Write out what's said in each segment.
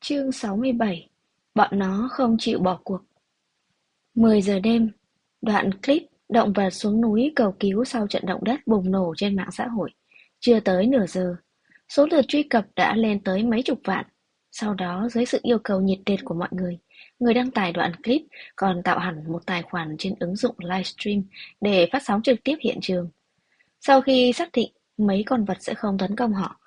Chương 67. Bọn nó không chịu bỏ cuộc. 10 giờ đêm, đoạn clip động vật xuống núi cầu cứu sau trận động đất bùng nổ trên mạng xã hội. Chưa tới nửa giờ, số lượt truy cập đã lên tới mấy chục vạn. Sau đó, dưới sự yêu cầu nhiệt liệt của mọi người đăng tải đoạn clip còn tạo hẳn một tài khoản trên ứng dụng livestream để phát sóng trực tiếp hiện trường. Sau khi xác định mấy con vật sẽ không tấn công họ,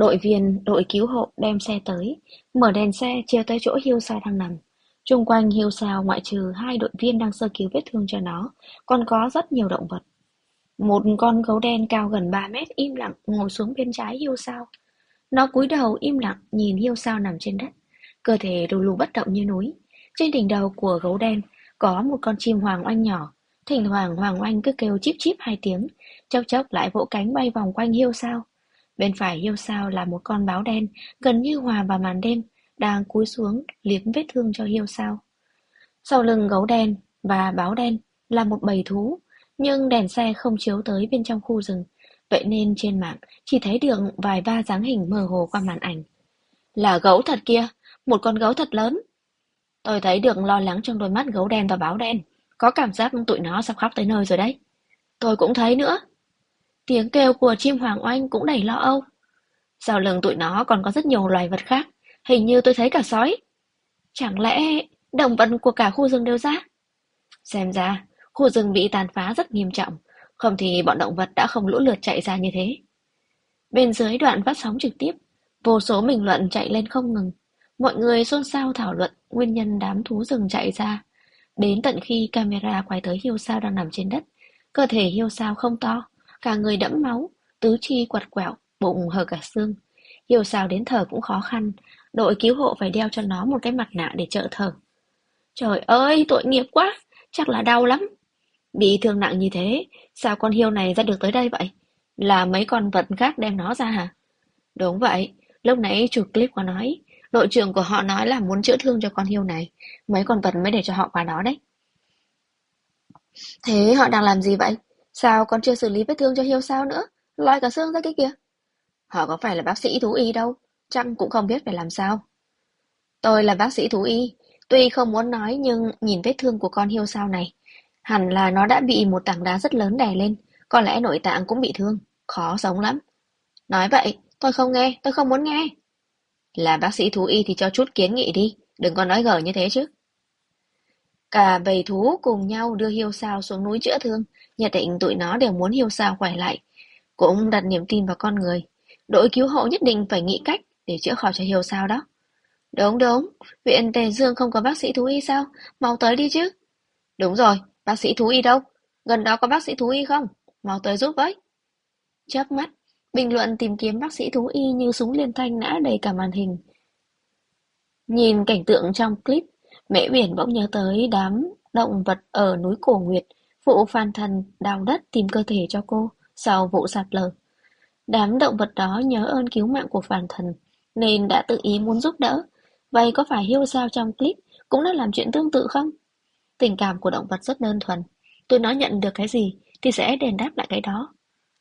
đội cứu hộ đem xe tới, mở đèn xe chiếu tới chỗ Hiêu Sao đang nằm. Chung quanh Hiêu Sao ngoại trừ hai đội viên đang sơ cứu vết thương cho nó, còn có rất nhiều động vật. Một con gấu đen cao gần 3 mét im lặng ngồi xuống bên trái Hiêu Sao. Nó cúi đầu im lặng nhìn Hiêu Sao nằm trên đất, cơ thể lù lù bất động như núi. Trên đỉnh đầu của gấu đen có một con chim hoàng oanh nhỏ, thỉnh thoảng hoàng oanh cứ kêu chíp chíp hai tiếng, chốc chốc lại vỗ cánh bay vòng quanh Hiêu Sao. Bên phải Hiêu Sao là một con báo đen, gần như hòa vào màn đêm, đang cúi xuống liếm vết thương cho Hiêu Sao. Sau lưng gấu đen và báo đen là một bầy thú, nhưng đèn xe không chiếu tới bên trong khu rừng, vậy nên trên mạng chỉ thấy được vài ba dáng hình mơ hồ qua màn ảnh. Là gấu thật kia, một con gấu thật lớn. Tôi thấy được lo lắng trong đôi mắt gấu đen và báo đen, có cảm giác tụi nó sắp khóc tới nơi rồi đấy. Tôi cũng thấy nữa. Tiếng kêu của chim hoàng oanh cũng đầy lo âu. Sau lưng tụi nó còn có rất nhiều loài vật khác, hình như tôi thấy cả sói. Chẳng lẽ động vật của cả khu rừng đều ra? Xem ra, khu rừng bị tàn phá rất nghiêm trọng, không thì bọn động vật đã không lũ lượt chạy ra như thế. Bên dưới đoạn phát sóng trực tiếp, vô số bình luận chạy lên không ngừng. Mọi người xôn xao thảo luận nguyên nhân đám thú rừng chạy ra. Đến tận khi camera quay tới Hiêu Sao đang nằm trên đất, cơ thể Hiêu Sao không to, cả người đẫm máu, tứ chi quặt quẹo, bụng hở cả xương. Hiêu Sao đến thở cũng khó khăn, đội cứu hộ phải đeo cho nó một cái mặt nạ để trợ thở. Trời ơi, tội nghiệp quá, chắc là đau lắm. Bị thương nặng như thế, sao con hiêu này ra được tới đây vậy? Là mấy con vật khác đem nó ra hả? Đúng vậy, lúc nãy chụp clip có nói, đội trưởng của họ nói là muốn chữa thương cho con hiêu này, mấy con vật mới để cho họ qua đó đấy. Thế họ đang làm gì vậy? Sao còn chưa xử lý vết thương cho hiêu sao nữa? Lòi cả xương ra cái kia. Họ có phải là bác sĩ thú y đâu, chắc cũng không biết phải làm sao. Tôi là bác sĩ thú y, tuy không muốn nói nhưng nhìn vết thương của con hiêu sao này, hẳn là nó đã bị một tảng đá rất lớn đè lên, có lẽ nội tạng cũng bị thương, khó sống lắm. Nói vậy, tôi không nghe, tôi không muốn nghe. Là bác sĩ thú y thì cho chút kiến nghị đi, đừng có nói gở như thế chứ. Cả bầy thú cùng nhau đưa hiêu sao xuống núi chữa thương, nhất định tụi nó đều muốn hiêu sao khỏe lại, cũng đặt niềm tin vào con người. Đội cứu hộ nhất định phải nghĩ cách để chữa khỏi cho hiêu sao đó. Đúng đúng, viện Tề Dương không có bác sĩ thú y sao? Mau tới đi chứ. Đúng rồi, bác sĩ thú y đâu? Gần đó có bác sĩ thú y không? Mau tới giúp với. Chớp mắt, bình luận tìm kiếm bác sĩ thú y như súng liên thanh nã đầy cả màn hình. Nhìn cảnh tượng trong clip, Mễ Uyển bỗng nhớ tới đám động vật ở núi Cổ Nguyệt, vụ Phan Thần đào đất tìm cơ thể cho cô sau vụ sạt lở. Đám động vật đó nhớ ơn cứu mạng của Phan Thần, nên đã tự ý muốn giúp đỡ. Vậy có phải Hiêu Sao trong clip cũng đã làm chuyện tương tự không? Tình cảm của động vật rất đơn thuần. Tụi nó nhận được cái gì thì sẽ đền đáp lại cái đó.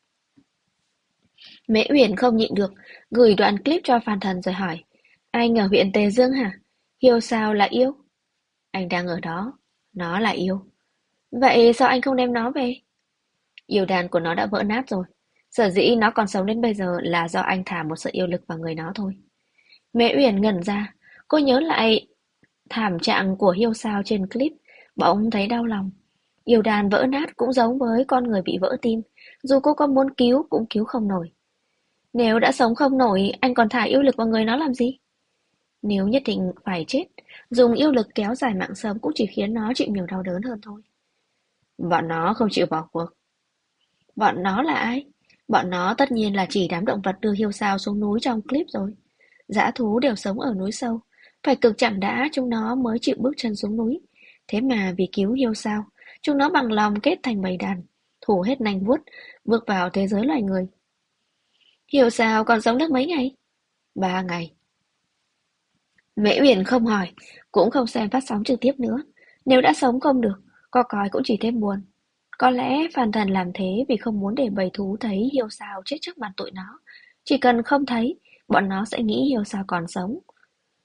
Mễ Uyển không nhịn được, gửi đoạn clip cho Phan Thần rồi hỏi. Anh ở huyện Tề Dương hả? Hiêu Sao là yêu? Anh đang ở đó. Nó là yêu. Vậy sao anh không đem nó về? Yêu đàn của nó đã vỡ nát rồi. Sở dĩ nó còn sống đến bây giờ là do anh thả một sợi yêu lực vào người nó thôi. Mễ Uyển ngẩn ra. Cô nhớ lại thảm trạng của Hiêu Sao trên clip. Bỗng thấy đau lòng. Yêu đàn vỡ nát cũng giống với con người bị vỡ tim. Dù cô có muốn cứu cũng cứu không nổi. Nếu đã sống không nổi, anh còn thả yêu lực vào người nó làm gì? Nếu nhất định phải chết, dùng yêu lực kéo dài mạng sống cũng chỉ khiến nó chịu nhiều đau đớn hơn thôi. Bọn nó không chịu bỏ cuộc. Bọn nó là ai? Bọn nó tất nhiên là chỉ đám động vật đưa hiêu sao xuống núi trong clip rồi. Dã thú đều sống ở núi sâu. Phải cực chẳng đã chúng nó mới chịu bước chân xuống núi. Thế mà vì cứu hiêu sao, chúng nó bằng lòng kết thành bầy đàn, thủ hết nanh vuốt, bước vào thế giới loài người. Hiêu sao còn sống được mấy ngày? 3 ngày. Mễ Uyển không hỏi, cũng không xem phát sóng trực tiếp nữa. Nếu đã sống không được, có coi cũng chỉ thêm buồn. Có lẽ Phan Thần làm thế vì không muốn để bầy thú thấy Hiêu Sao chết trước mặt tụi nó. Chỉ cần không thấy, bọn nó sẽ nghĩ Hiêu Sao còn sống.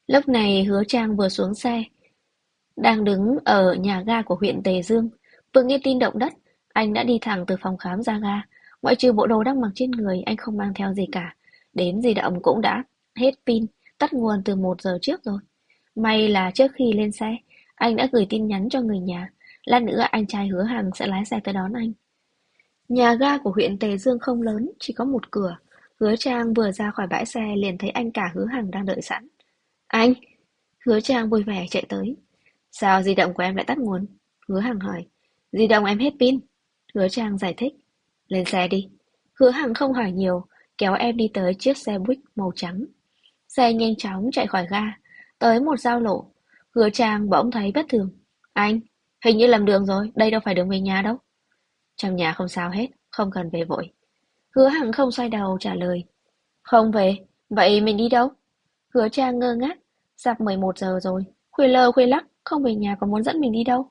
Lúc này Hứa Trang vừa xuống xe, đang đứng ở nhà ga của huyện Tề Dương. Vừa nghe tin động đất, anh đã đi thẳng từ phòng khám ra ga. Ngoại trừ bộ đồ đang mặc trên người, anh không mang theo gì cả. Đến di động cũng đã hết pin, tắt nguồn từ 1 giờ trước rồi. May là trước khi lên xe, anh đã gửi tin nhắn cho người nhà. Lát nữa anh trai Hứa Hằng sẽ lái xe tới đón anh. Nhà ga của huyện Tề Dương không lớn, chỉ có một cửa. Hứa Trang vừa ra khỏi bãi xe liền thấy anh cả Hứa Hằng đang đợi sẵn. Anh! Hứa Trang vui vẻ chạy tới. Sao di động của em lại tắt nguồn? Hứa Hằng hỏi. Di động em hết pin. Hứa Trang giải thích. Lên xe đi. Hứa Hằng không hỏi nhiều, kéo em đi tới chiếc xe buýt màu trắng. Xe nhanh chóng chạy khỏi ga, tới một giao lộ. Hứa Trang bỗng thấy bất thường. Anh, hình như lầm đường rồi, đây đâu phải đường về nhà đâu. Trong nhà không sao hết, không cần về vội. Hứa Hằng không xoay đầu trả lời. Không về, vậy mình đi đâu? Hứa Trang ngơ ngác, sắp 11 giờ rồi, khuya lơ khuya lắc, không về nhà còn muốn dẫn mình đi đâu?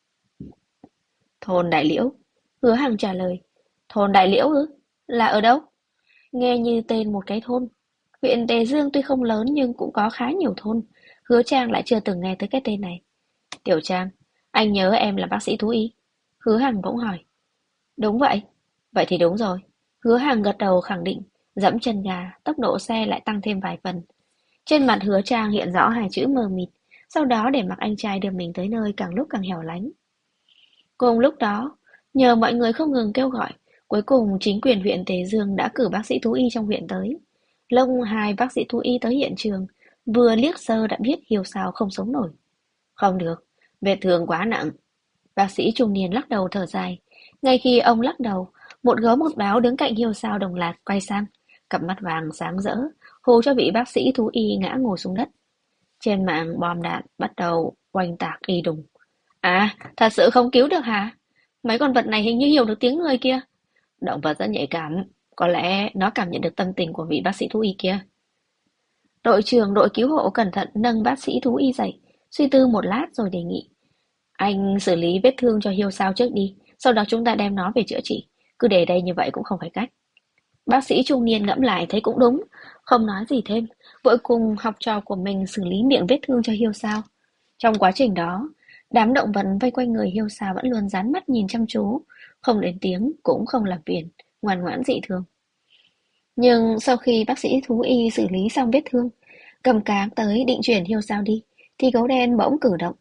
Thôn Đại Liễu. Hứa Hằng trả lời. Thôn Đại Liễu ư? Là ở đâu? Nghe như tên một cái thôn. Huyện Tề Dương tuy không lớn nhưng cũng có khá nhiều thôn. Hứa Trang lại chưa từng nghe tới cái tên này. Tiểu Trang, anh nhớ em là bác sĩ thú y. Hứa Hằng bỗng hỏi. Đúng vậy. Vậy thì đúng rồi. Hứa Hằng gật đầu khẳng định, dẫm chân gà, tốc độ xe lại tăng thêm vài phần. Trên mặt Hứa Trang hiện rõ hai chữ mờ mịt, sau đó để mặc anh trai đưa mình tới nơi càng lúc càng hẻo lánh. Cùng lúc đó, nhờ mọi người không ngừng kêu gọi, cuối cùng chính quyền huyện Tề Dương đã cử bác sĩ thú y trong huyện tới. Lúc hai bác sĩ thú y tới hiện trường, vừa liếc sơ đã biết Hiếu Sao không sống nổi. Không được, vết thương quá nặng. Bác sĩ trung niên lắc đầu thở dài. Ngay khi ông lắc đầu, một gấu một báo đứng cạnh Hiếu Sao đồng loạt quay sang, cặp mắt vàng sáng rỡ, hù cho vị bác sĩ thú y ngã ngồi xuống đất. Trên mạng bom đạn bắt đầu oanh tạc y đùng. À, thật sự không cứu được hả? Mấy con vật này hình như hiểu được tiếng người kia. Động vật rất nhạy cảm, có lẽ nó cảm nhận được tâm tình của vị bác sĩ thú y kia. Đội trưởng đội cứu hộ cẩn thận nâng bác sĩ thú y dậy, suy tư một lát rồi đề nghị. Anh xử lý vết thương cho Hiêu Sao trước đi, sau đó chúng ta đem nó về chữa trị. Cứ để đây như vậy cũng không phải cách. Bác sĩ trung niên ngẫm lại thấy cũng đúng, không nói gì thêm, vội cùng học trò của mình xử lý miệng vết thương cho Hiêu Sao. Trong quá trình đó, đám động vật vây quanh người Hiêu Sao vẫn luôn dán mắt nhìn chăm chú, không lên tiếng cũng không làm phiền, ngoan ngoãn dị thường. Nhưng sau khi bác sĩ thú y xử lý xong vết thương, cầm cáng tới định chuyển Hiêu Sao đi, thì gấu đen bỗng cử động.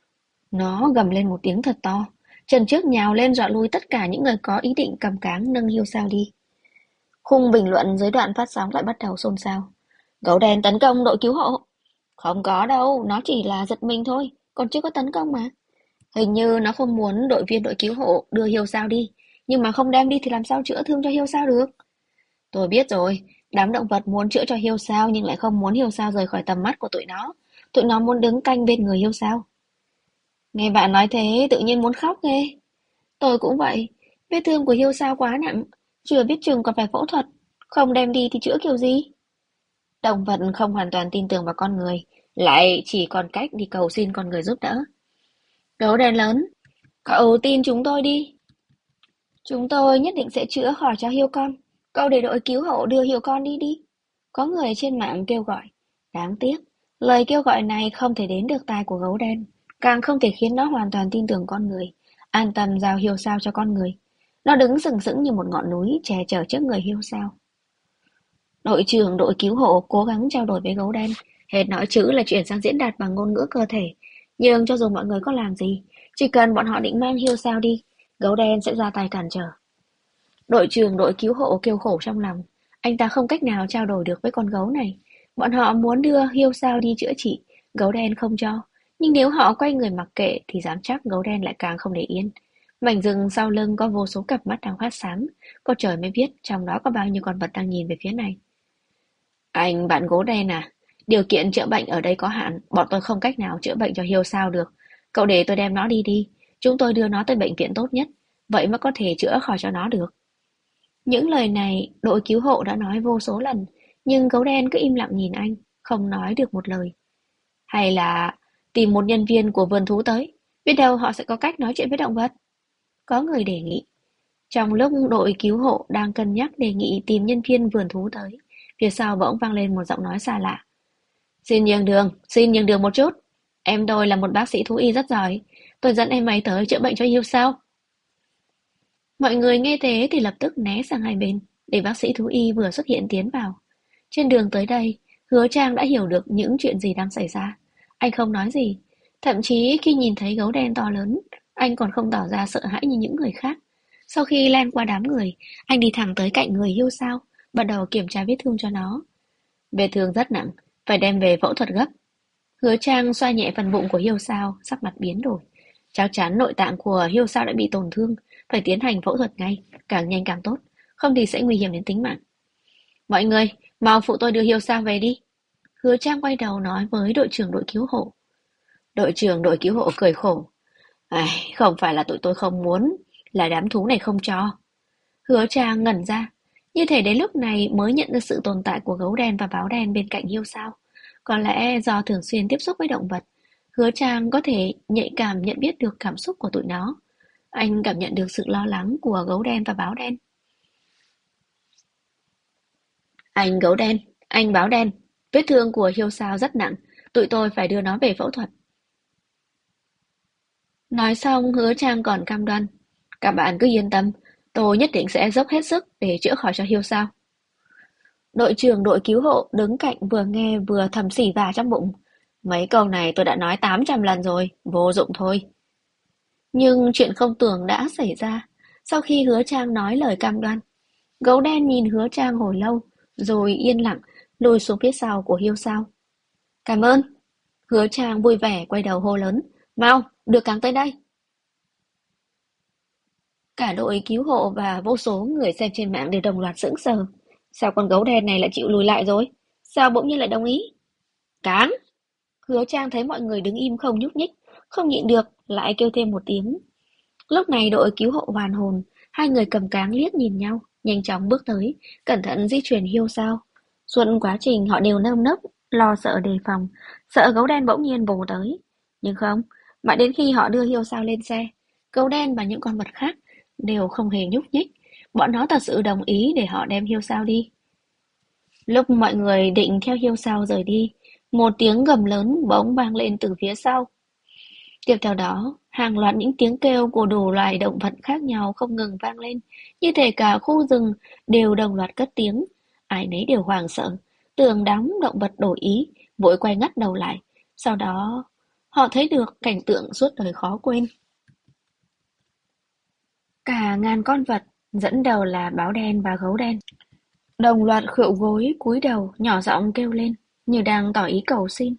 Nó gầm lên một tiếng thật to, chân trước nhào lên dọa lui tất cả những người có ý định cầm cáng nâng Hiêu Sao đi. Khung bình luận dưới đoạn phát sóng lại bắt đầu xôn xao. Gấu đen tấn công đội cứu hộ. Không có đâu, nó chỉ là giật mình thôi, còn chưa có tấn công mà. Hình như nó không muốn đội viên đội cứu hộ đưa Hiêu Sao đi, nhưng mà không đem đi thì làm sao chữa thương cho Hiêu Sao được. Tôi biết rồi, đám động vật muốn chữa cho Hiêu Sao nhưng lại không muốn Hiêu Sao rời khỏi tầm mắt của tụi nó. Tụi nó muốn đứng canh bên người Hiêu Sao. Nghe bạn nói thế tự nhiên muốn khóc ghê. Tôi cũng vậy, vết thương của Hiêu Sao quá nặng, chưa biết chừng còn phải phẫu thuật, không đem đi thì chữa kiểu gì? Động vật không hoàn toàn tin tưởng vào con người, lại chỉ còn cách đi cầu xin con người giúp đỡ. Gấu đen lớn, cậu tin chúng tôi đi. Chúng tôi nhất định sẽ chữa khỏi cho Hiêu con. Cậu để đội cứu hộ đưa Hiêu con đi đi. Có người trên mạng kêu gọi. Đáng tiếc, lời kêu gọi này không thể đến được tai của gấu đen, càng không thể khiến nó hoàn toàn tin tưởng con người, an tâm giao Hiêu Sao cho con người. Nó đứng sừng sững như một ngọn núi che chở trước người Hiêu Sao. Đội trưởng đội cứu hộ cố gắng trao đổi với gấu đen, hệt nói chữ là chuyển sang diễn đạt bằng ngôn ngữ cơ thể. Nhưng cho dù mọi người có làm gì, chỉ cần bọn họ định mang Hiêu Sao đi, gấu đen sẽ ra tay cản trở. Đội trưởng đội cứu hộ kêu khổ trong lòng, anh ta không cách nào trao đổi được với con gấu này. Bọn họ muốn đưa Hiêu Sao đi chữa trị, gấu đen không cho. Nhưng nếu họ quay người mặc kệ thì dám chắc gấu đen lại càng không để yên. Mảnh rừng sau lưng có vô số cặp mắt đang phát sáng, có trời mới biết trong đó có bao nhiêu con vật đang nhìn về phía này. Anh bạn gấu đen à, điều kiện chữa bệnh ở đây có hạn, bọn tôi không cách nào chữa bệnh cho Hiêu Sao được. Cậu để tôi đem nó đi đi, chúng tôi đưa nó tới bệnh viện tốt nhất, vậy mới có thể chữa khỏi cho nó được. Những lời này đội cứu hộ đã nói vô số lần, nhưng gấu đen cứ im lặng nhìn anh, không nói được một lời. Hay là tìm một nhân viên của vườn thú tới, biết đâu họ sẽ có cách nói chuyện với động vật. Có người đề nghị. Trong lúc đội cứu hộ đang cân nhắc đề nghị tìm nhân viên vườn thú tới, phía sau bỗng vang lên một giọng nói xa lạ. Xin nhường đường một chút. Em tôi là một bác sĩ thú y rất giỏi. Tôi dẫn em ấy tới chữa bệnh cho Hiếu sao? Mọi người nghe thế thì lập tức né sang hai bên, để bác sĩ thú y vừa xuất hiện tiến vào. Trên đường tới đây, Hứa Trang đã hiểu được những chuyện gì đang xảy ra. Anh không nói gì, thậm chí khi nhìn thấy gấu đen to lớn, anh còn không tỏ ra sợ hãi như những người khác. Sau khi len qua đám người, anh đi thẳng tới cạnh người Hiêu Sao, bắt đầu kiểm tra vết thương cho nó. Vết thương rất nặng, phải đem về phẫu thuật gấp. Hứa Trang xoa nhẹ phần bụng của Hiêu Sao, sắc mặt biến đổi. Chắc chắn nội tạng của Hiêu Sao đã bị tổn thương, phải tiến hành phẫu thuật ngay, càng nhanh càng tốt, không thì sẽ nguy hiểm đến tính mạng. Mọi người, mau phụ tôi đưa Hiêu Sao về đi. Hứa Trang quay đầu nói với đội trưởng đội cứu hộ. Đội trưởng đội cứu hộ cười khổ. Ai, không phải là tụi tôi không muốn, là đám thú này không cho. Hứa Trang ngẩn ra, như thể đến lúc này mới nhận ra sự tồn tại của gấu đen và báo đen bên cạnh Hiêu Sao. Có lẽ do thường xuyên tiếp xúc với động vật, Hứa Trang có thể nhạy cảm nhận biết được cảm xúc của tụi nó. Anh cảm nhận được sự lo lắng của gấu đen và báo đen. Anh gấu đen, anh báo đen, vết thương của Hiêu Sao rất nặng, tụi tôi phải đưa nó về phẫu thuật. Nói xong Hứa Trang còn cam đoan. Các bạn cứ yên tâm, tôi nhất định sẽ dốc hết sức để chữa khỏi cho Hiêu Sao. Đội trưởng đội cứu hộ đứng cạnh vừa nghe vừa thầm xỉ vả trong bụng. Mấy câu này tôi đã nói 800 lần rồi, vô dụng thôi. Nhưng chuyện không tưởng đã xảy ra. Sau khi Hứa Trang nói lời cam đoan, gấu đen nhìn Hứa Trang hồi lâu, rồi yên lặng lùi xuống phía sau của Hiêu Sao. Cảm ơn. Hứa Trang vui vẻ quay đầu hô lớn. Mau, đưa càng tới đây. Cả đội cứu hộ và vô số người xem trên mạng đều đồng loạt sững sờ. Sao con gấu đen này lại chịu lùi lại rồi? Sao bỗng nhiên lại đồng ý? Cáng! Hứa Trang thấy mọi người đứng im không nhúc nhích, không nhịn được, lại kêu thêm một tiếng. Lúc này đội cứu hộ hoàn hồn, hai người cầm cáng liếc nhìn nhau, nhanh chóng bước tới, cẩn thận di chuyển Hiêu Sao. Suốt quá trình họ đều nơm nớp, lo sợ đề phòng, sợ gấu đen bỗng nhiên vồ tới. Nhưng không, mãi đến khi họ đưa Hiêu Sao lên xe, gấu đen và những con vật khác đều không hề nhúc nhích. Bọn nó thật sự đồng ý để họ đem Hiêu Sao đi. Lúc mọi người định theo Hiêu Sao rời đi, một tiếng gầm lớn bỗng vang lên từ phía sau. Tiếp theo đó, hàng loạt những tiếng kêu của đủ loài động vật khác nhau không ngừng vang lên, như thể cả khu rừng đều đồng loạt cất tiếng. Ai nấy đều hoảng sợ, tưởng đám động vật đổi ý, vội quay ngắt đầu lại. Sau đó, họ thấy được cảnh tượng suốt đời khó quên. Cả ngàn con vật, dẫn đầu là báo đen và gấu đen, đồng loạt khuỵu gối cúi đầu nhỏ giọng kêu lên, như đang tỏ ý cầu xin.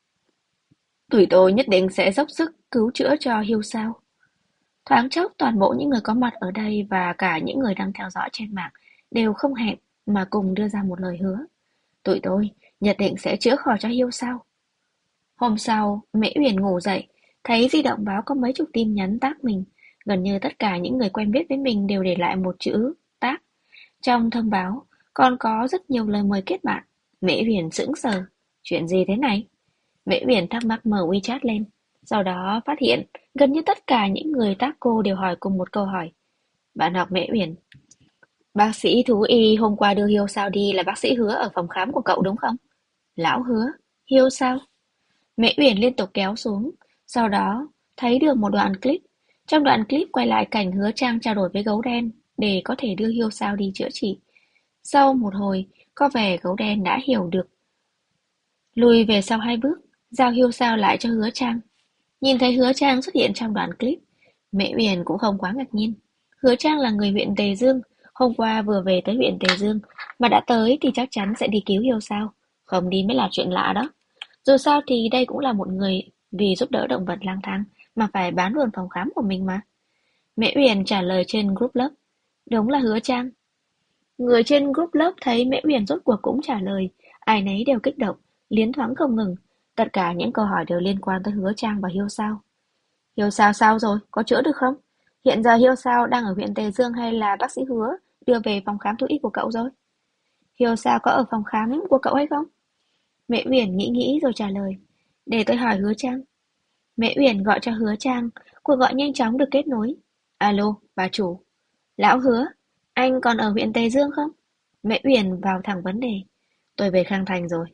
Tụi tôi nhất định sẽ dốc sức cứu chữa cho Hiêu Sao. Thoáng chốc toàn bộ những người có mặt ở đây và cả những người đang theo dõi trên mạng đều không hẹn mà cùng đưa ra một lời hứa. Tụi tôi nhất định sẽ chữa khỏi cho Hiêu Sao. Hôm sau, Mễ Uyển ngủ dậy, thấy di động báo có mấy chục tin nhắn tác mình. Gần như tất cả những người quen biết với mình đều để lại một chữ tác. Trong thông báo còn có rất nhiều lời mời kết bạn. Mễ Uyển sững sờ. Chuyện gì thế này? Mễ Uyển thắc mắc mở WeChat lên. Sau đó phát hiện gần như tất cả những người tác cô đều hỏi cùng một câu hỏi. Bạn học Mễ Uyển, bác sĩ thú y hôm qua đưa Hiêu Sao đi là bác sĩ Hứa ở phòng khám của cậu đúng không? Lão Hứa, Hiêu Sao? Mễ Uyển liên tục kéo xuống, sau đó thấy được một đoạn clip. Trong đoạn clip quay lại cảnh Hứa Trang trao đổi với gấu đen để có thể đưa Hiêu Sao đi chữa trị. Sau một hồi, có vẻ gấu đen đã hiểu được. Lùi về sau hai bước, giao Hiêu Sao lại cho Hứa Trang. Nhìn thấy Hứa Trang xuất hiện trong đoạn clip, Mễ Uyển cũng không quá ngạc nhiên. Hứa Trang là người huyện Tề Dương, hôm qua vừa về tới huyện Tề Dương, mà đã tới thì chắc chắn sẽ đi cứu Hiêu Sao, không đi mới là chuyện lạ đó. Dù sao thì đây cũng là một người vì giúp đỡ động vật lang thang mà phải bán luôn phòng khám của mình mà. Mễ Uyển trả lời trên group lớp, đúng là Hứa Trang. Người trên group lớp thấy Mễ Uyển rốt cuộc cũng trả lời, ai nấy đều kích động, liến thoáng không ngừng. Tất cả những câu hỏi đều liên quan tới Hứa Trang và Hiêu Sao. Hiêu Sao sao rồi? Có chữa được không? Hiện giờ Hiêu Sao đang ở huyện Tề Dương hay là bác sĩ Hứa đưa về phòng khám thú y của cậu rồi? Hiêu Sao có ở phòng khám của cậu hay không? Mễ Uyển nghĩ rồi trả lời. Để tôi hỏi Hứa Trang. Mễ Uyển gọi cho Hứa Trang, cuộc gọi nhanh chóng được kết nối. Alo, bà chủ. Lão Hứa, anh còn ở huyện Tề Dương không? Mễ Uyển vào thẳng vấn đề. Tôi về Khang Thành rồi.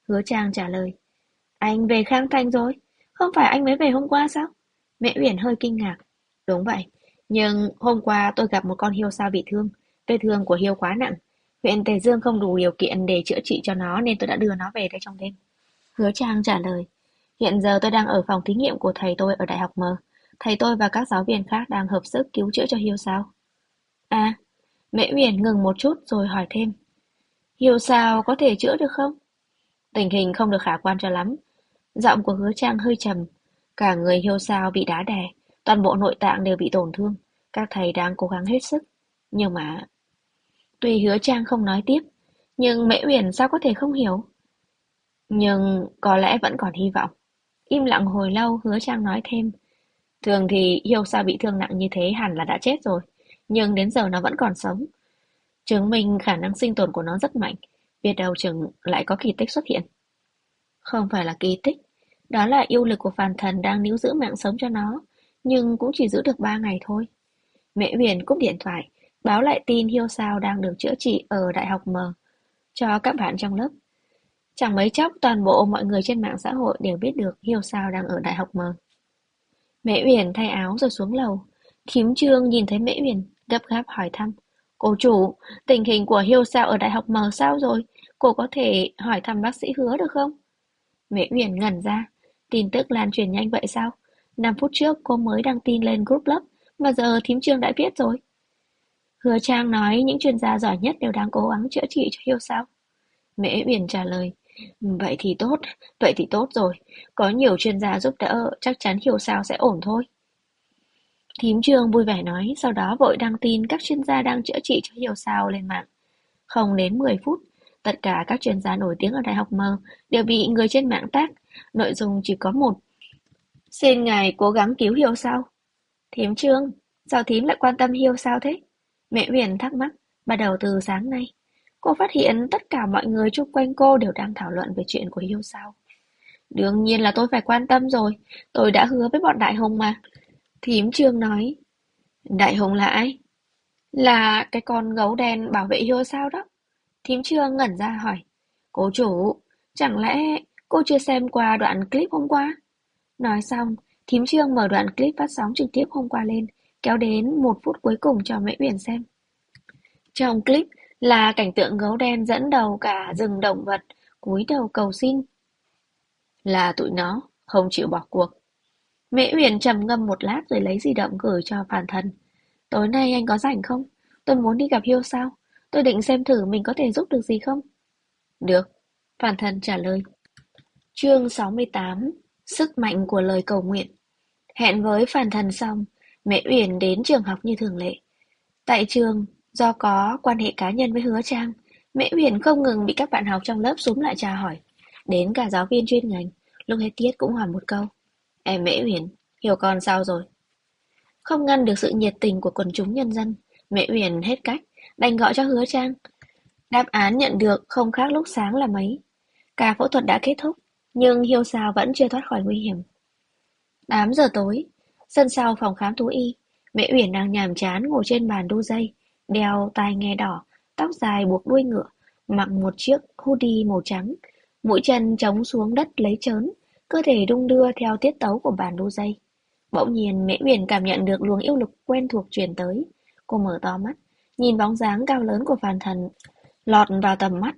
Hứa Trang trả lời. Anh về Khang Thành rồi? Không phải anh mới về hôm qua sao? Mẹ Uyển hơi kinh ngạc. Đúng vậy, nhưng hôm qua tôi gặp một con hươu sao bị thương. Vết thương của hươu quá nặng. Huyện Tề Dương không đủ điều kiện để chữa trị cho nó nên tôi đã đưa nó về đây trong đêm. Hứa Trang trả lời. Hiện giờ tôi đang ở phòng thí nghiệm của thầy tôi ở Đại học M. Thầy tôi và các giáo viên khác đang hợp sức cứu chữa cho hươu sao. À, Mễ Uyển ngừng một chút rồi hỏi thêm. Hươu sao có thể chữa được không? Tình hình không được khả quan cho lắm. Giọng của Hứa Trang hơi trầm. Cả người hươu sao bị đá đè, toàn bộ nội tạng đều bị tổn thương. Các thầy đang cố gắng hết sức. Nhưng mà... Tuy Hứa Trang không nói tiếp, nhưng Mễ Uyển sao có thể không hiểu? Nhưng có lẽ vẫn còn hy vọng. Im lặng hồi lâu, Hứa Trang nói thêm. Thường thì hươu sao bị thương nặng như thế hẳn là đã chết rồi. Nhưng đến giờ nó vẫn còn sống. Chứng minh khả năng sinh tồn của nó rất mạnh. Biết đâu chừng lại có kỳ tích xuất hiện. Không phải là kỳ tích. Đó là yêu lực của phàm thần đang níu giữ mạng sống cho nó. Nhưng cũng chỉ giữ được 3 ngày thôi. Mẹ Huyền cúp điện thoại, báo lại tin hươu sao đang được chữa trị ở Đại học M cho các bạn trong lớp. Chẳng mấy chốc toàn bộ mọi người trên mạng xã hội đều biết được hươu sao đang ở Đại học M. Mễ Uyển thay áo rồi xuống lầu. Thím Trương nhìn thấy Mễ Uyển, gấp gáp hỏi thăm. Cô chủ, tình hình của hươu sao ở Đại học M sao rồi? Cô có thể hỏi thăm bác sĩ Hứa được không? Mễ Uyển ngẩn ra. Tin tức lan truyền nhanh vậy sao? 5 phút trước cô mới đăng tin lên group lớp, mà giờ thím Trương đã viết rồi. Hứa Trang nói những chuyên gia giỏi nhất đều đang cố gắng chữa trị cho hươu sao. Mễ Uyển trả lời. Vậy thì tốt rồi. Có nhiều chuyên gia giúp đỡ, chắc chắn hươu sao sẽ ổn thôi. Thím Trương vui vẻ nói, sau đó vội đăng tin các chuyên gia đang chữa trị cho hươu sao lên mạng. Không đến 10 phút, tất cả các chuyên gia nổi tiếng ở Đại học M đều bị người trên mạng tag. Nội dung chỉ có một. Xin ngài cố gắng cứu hươu sao. Thím Trương, sao thím lại quan tâm hươu sao thế? Mẹ Huyền thắc mắc, bắt đầu từ sáng nay. Cô phát hiện tất cả mọi người xung quanh cô đều đang thảo luận về chuyện của hươu sao. Đương nhiên là tôi phải quan tâm rồi, tôi đã hứa với bọn Đại Hùng mà. Thím Trương nói, Đại Hùng là ai? Là cái con gấu đen bảo vệ hươu sao đó. Thím Trương ngẩn ra hỏi, cô chủ, chẳng lẽ cô chưa xem qua đoạn clip hôm qua? Nói xong, thím Trương mở đoạn clip phát sóng trực tiếp hôm qua lên, kéo đến 1 phút cuối cùng cho Mễ Uyển xem. Trong clip là cảnh tượng gấu đen dẫn đầu cả rừng động vật, cúi đầu cầu xin. Là tụi nó, không chịu bỏ cuộc. Mễ Uyển trầm ngâm một lát rồi lấy di động gửi cho Phàn Thần. Tối nay anh có rảnh không? Tôi muốn đi gặp Hiêu sao? Tôi định xem thử mình có thể giúp được gì không? Được, Phàn Thần trả lời. Chương 68. Sức mạnh của lời cầu nguyện. Hẹn với Phàn Thần xong, Mễ Uyển đến trường học như thường lệ. Tại trường, do có quan hệ cá nhân với Hứa Trang, Mễ Uyển không ngừng bị các bạn học trong lớp xúm lại chào hỏi. Đến cả giáo viên chuyên ngành, lúc hết tiết cũng hỏi một câu. Em Mễ Uyển, hiểu con sao rồi? Không ngăn được sự nhiệt tình của quần chúng nhân dân, Mễ Uyển hết cách, đành gọi cho Hứa Trang. Đáp án nhận được không khác lúc sáng là mấy. Ca phẫu thuật đã kết thúc, nhưng Hiêu Sao vẫn chưa thoát khỏi nguy hiểm. 8 giờ tối, sân sau phòng khám thú y, Mễ Uyển đang nhàm chán ngồi trên bàn đu dây, đeo tai nghe đỏ, tóc dài buộc đuôi ngựa, mặc một chiếc hoodie màu trắng, mũi chân chống xuống đất lấy trớn, cơ thể đung đưa theo tiết tấu của bàn đu dây. Bỗng nhiên Mễ Uyển cảm nhận được luồng yêu lực quen thuộc truyền tới. Cô mở to mắt, nhìn bóng dáng cao lớn của Phàn Thần lọt vào tầm mắt.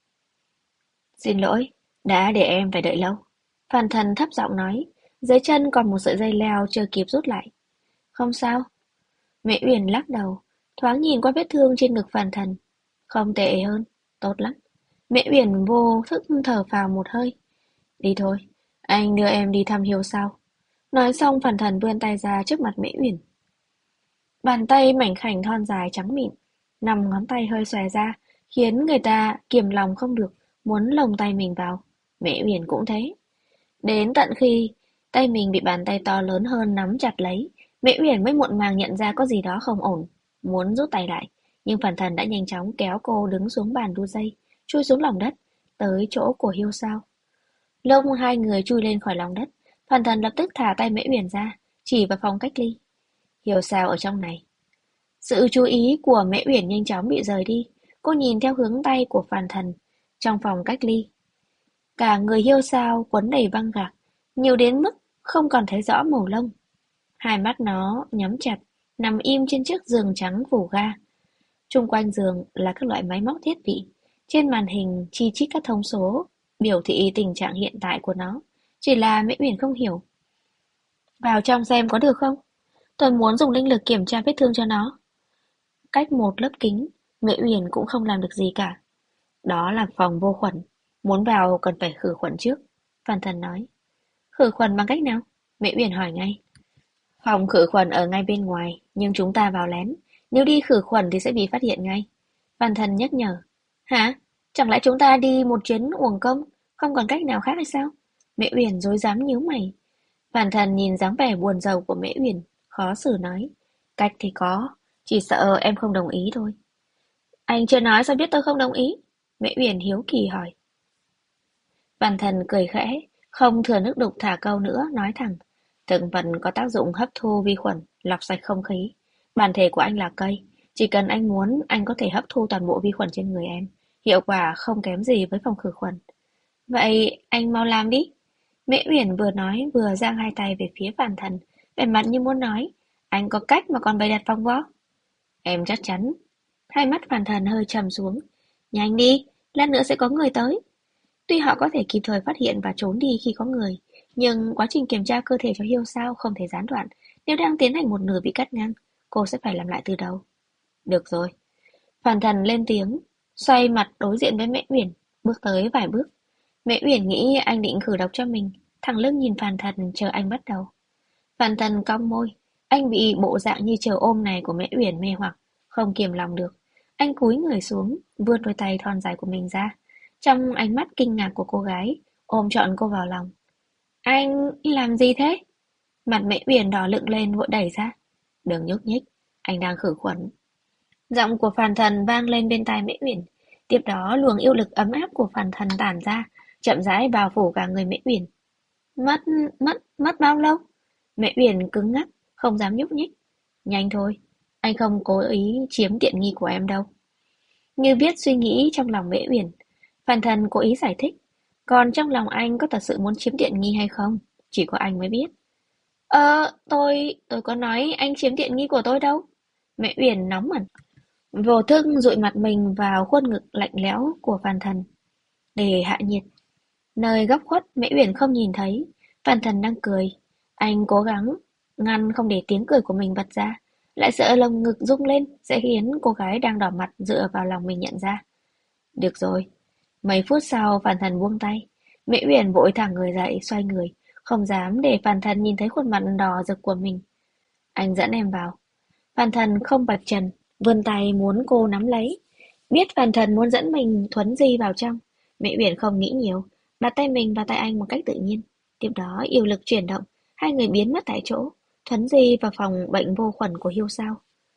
Xin lỗi, đã để em phải đợi lâu. Phàn Thần thấp giọng nói, dưới chân còn một sợi dây leo chưa kịp rút lại. Không sao. Mễ Uyển lắc đầu, thoáng nhìn qua vết thương trên ngực Phàn Thần. Không tệ hơn, tốt lắm. Mễ Uyển vô thức thở phào một hơi. Đi thôi, anh đưa em đi thăm Hiếu sau. Nói xong Phàn Thần vươn tay ra trước mặt Mễ Uyển. Bàn tay mảnh khảnh thon dài trắng mịn, 5 ngón tay hơi xòe ra, khiến người ta kiềm lòng không được, muốn lồng tay mình vào. Mễ Uyển cũng thế. Đến tận khi tay mình bị bàn tay to lớn hơn nắm chặt lấy, Mễ Uyển mới muộn màng nhận ra có gì đó không ổn, muốn rút tay lại, nhưng Phàn Thần đã nhanh chóng kéo cô đứng xuống bàn đu dây, chui xuống lòng đất, tới chỗ của Hiêu Sao. Lúc hai người chui lên khỏi lòng đất, Phàn Thần lập tức thả tay Mễ Uyển ra, chỉ vào phòng cách ly. Hiêu Sao ở trong này. Sự chú ý của Mễ Uyển nhanh chóng bị rời đi, cô nhìn theo hướng tay của Phàn Thần trong phòng cách ly. Cả người hiêu sao quấn đầy băng gạc, nhiều đến mức không còn thấy rõ màu lông. Hai mắt nó nhắm chặt, nằm im trên chiếc giường trắng phủ ga. Chung quanh giường là các loại máy móc thiết bị. Trên màn hình chi chít các thông số, biểu thị tình trạng hiện tại của nó. Chỉ là Mễ Uyển không hiểu. Vào trong xem có được không? Tôi muốn dùng linh lực kiểm tra vết thương cho nó. Cách một lớp kính, Mễ Uyển cũng không làm được gì cả. Đó là phòng vô khuẩn. Muốn vào cần phải khử khuẩn trước. Phan Thần nói. Khử khuẩn bằng cách nào? Mễ Uyển hỏi ngay. Phòng khử khuẩn ở ngay bên ngoài, nhưng chúng ta vào lén. Nếu đi khử khuẩn thì sẽ bị phát hiện ngay. Phan Thần nhắc nhở. Hả? Chẳng lẽ chúng ta đi một chuyến uổng công, không còn cách nào khác hay sao? Mễ Uyển rối rắm nhíu mày. Phan Thần nhìn dáng vẻ buồn rầu của Mễ Uyển, khó xử nói. Cách thì có, chỉ sợ em không đồng ý thôi. Anh chưa nói sao biết tôi không đồng ý? Mễ Uyển hiếu kỳ hỏi. Phan Thần cười khẽ, không thừa nước đục thả câu nữa, nói thẳng. Thực vật có tác dụng hấp thu vi khuẩn, lọc sạch không khí. Bản thể của anh là cây, chỉ cần anh muốn, anh có thể hấp thu toàn bộ vi khuẩn trên người em. Hiệu quả không kém gì với phòng khử khuẩn. Vậy anh mau làm đi. Mễ Uyển vừa nói vừa giang hai tay về phía Phan Thần, vẻ mặt như muốn nói, anh có cách mà còn bày đặt phòng võ. Em chắc chắn. Hai mắt Phan Thần hơi trầm xuống. Nhanh đi, lát nữa sẽ có người tới. Tuy họ có thể kịp thời phát hiện và trốn đi khi có người, nhưng quá trình kiểm tra cơ thể cho Hiêu Sao không thể gián đoạn. Nếu đang tiến hành một nửa bị cắt ngang, cô sẽ phải làm lại từ đầu. Được rồi. Phan Thần lên tiếng, xoay mặt đối diện với Mễ Uyển, bước tới vài bước. Mễ Uyển nghĩ anh định khử độc cho mình, thẳng lưng nhìn Phan Thần chờ anh bắt đầu. Phan Thần cong môi, anh bị bộ dạng như chờ ôm này của Mễ Uyển mê hoặc, không kiềm lòng được. Anh cúi người xuống, vươn đôi tay thon dài của mình ra. Trong ánh mắt kinh ngạc của cô gái, ôm trọn cô vào lòng. Anh làm gì thế? Mặt Mễ Uyển đỏ lựng lên vội đẩy ra. Đừng nhúc nhích, anh đang khử khuẩn. Giọng của Phàn Thần vang lên bên tai Mễ Uyển. Tiếp đó luồng yêu lực ấm áp của Phàn Thần tản ra, chậm rãi bao phủ cả người Mễ Uyển. Mất, mất bao lâu? Mễ Uyển cứng ngắc, không dám nhúc nhích. Nhanh thôi, anh không cố ý chiếm tiện nghi của em đâu. Như biết suy nghĩ trong lòng Mễ Uyển, Phàn Thần cố ý giải thích. Còn trong lòng anh có thật sự muốn chiếm tiện nghi hay không? Chỉ có anh mới biết. Tôi có nói anh chiếm tiện nghi của tôi đâu. Mẹ Uyển nóng mặt, vô thức dụi mặt mình vào khuôn ngực lạnh lẽo của Phan Thần để hạ nhiệt. Nơi góc khuất Mễ Uyển không nhìn thấy, Phan Thần đang cười. Anh cố gắng ngăn không để tiếng cười của mình bật ra, lại sợ lồng ngực rung lên sẽ khiến cô gái đang đỏ mặt dựa vào lòng mình nhận ra. Được rồi. Mấy phút sau Phan Thần buông tay, Mễ Uyển vội thẳng người dậy xoay người, không dám để Phan Thần nhìn thấy khuôn mặt đỏ rực của mình. Anh dẫn em vào. Phan Thần không vạch trần, vươn tay muốn cô nắm lấy. Biết Phan Thần muốn dẫn mình thuấn di vào trong, Mễ Uyển không nghĩ nhiều, đặt tay mình vào tay anh một cách tự nhiên. Tiếp đó yêu lực chuyển động, hai người biến mất tại chỗ, thuấn di vào phòng bệnh vô khuẩn của Hiêu Sao.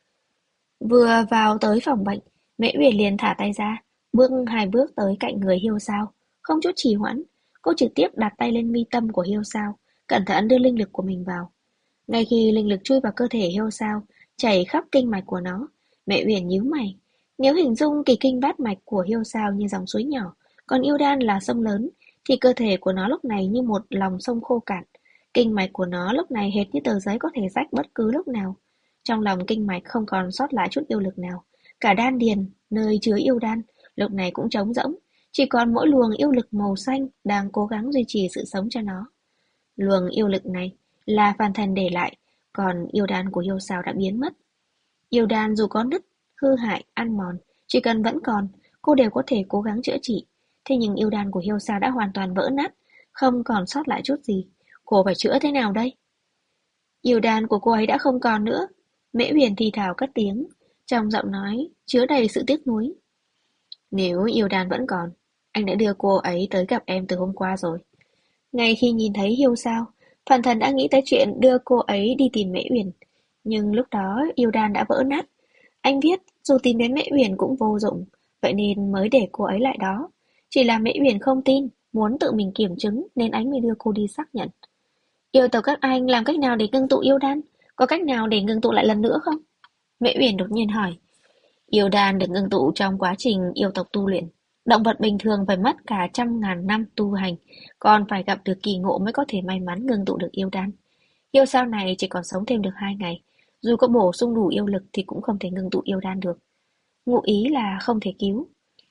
Vừa vào tới phòng bệnh, Mễ Uyển liền thả tay ra, bước hai bước tới cạnh người Hiêu Sao, không chút trì hoãn, cô trực tiếp đặt tay lên mi tâm của Hiêu Sao, cẩn thận đưa linh lực của mình vào. Ngay khi linh lực chui vào cơ thể Hiêu Sao, chảy khắp kinh mạch của nó, Mẹ Uyển nhíu mày. Nếu hình dung kỳ kinh bát mạch của Hiêu Sao như dòng suối nhỏ, còn yêu đan là sông lớn, thì cơ thể của nó lúc này như một lòng sông khô cạn. Kinh mạch của nó lúc này hệt như tờ giấy có thể rách bất cứ lúc nào. Trong lòng kinh mạch không còn sót lại chút yêu lực nào. Cả đan điền, nơi chứa yêu đan, lúc này cũng trống rỗng, chỉ còn mỗi luồng yêu lực màu xanh đang cố gắng duy trì sự sống cho nó. Luồng yêu lực này là Phan Thần để lại, còn yêu đan của Hiêu Sao đã biến mất. Yêu đan dù có nứt, hư hại, ăn mòn, chỉ cần vẫn còn, cô đều có thể cố gắng chữa trị. Thế nhưng yêu đan của Hiêu Sao đã hoàn toàn vỡ nát, không còn sót lại chút gì. Cô phải chữa thế nào đây? Yêu đan của cô ấy đã không còn nữa. Mễ Huyền thì thào cất tiếng, trong giọng nói chứa đầy sự tiếc nuối. Nếu yêu đan vẫn còn, anh đã đưa cô ấy tới gặp em từ hôm qua rồi. Ngay khi nhìn thấy Hiêu Sao, Phan Thần đã nghĩ tới chuyện đưa cô ấy đi tìm Mễ Uyển, nhưng lúc đó yêu đan đã vỡ nát. Anh biết dù tìm đến Mễ Uyển cũng vô dụng, vậy nên mới để cô ấy lại đó. Chỉ là Mễ Uyển không tin, muốn tự mình kiểm chứng nên anh mới đưa cô đi xác nhận. Yêu tộc các anh làm cách nào để ngưng tụ yêu đan? Có cách nào để ngưng tụ lại lần nữa không? Mễ Uyển đột nhiên hỏi. Yêu đan được ngưng tụ trong quá trình yêu tộc tu luyện. Động vật bình thường phải mất cả trăm ngàn năm tu hành, còn phải gặp được kỳ ngộ mới có thể may mắn ngưng tụ được yêu đan. Yêu sao này chỉ còn sống thêm được 2 ngày, dù có bổ sung đủ yêu lực thì cũng không thể ngưng tụ yêu đan được. Ngụ ý là không thể cứu.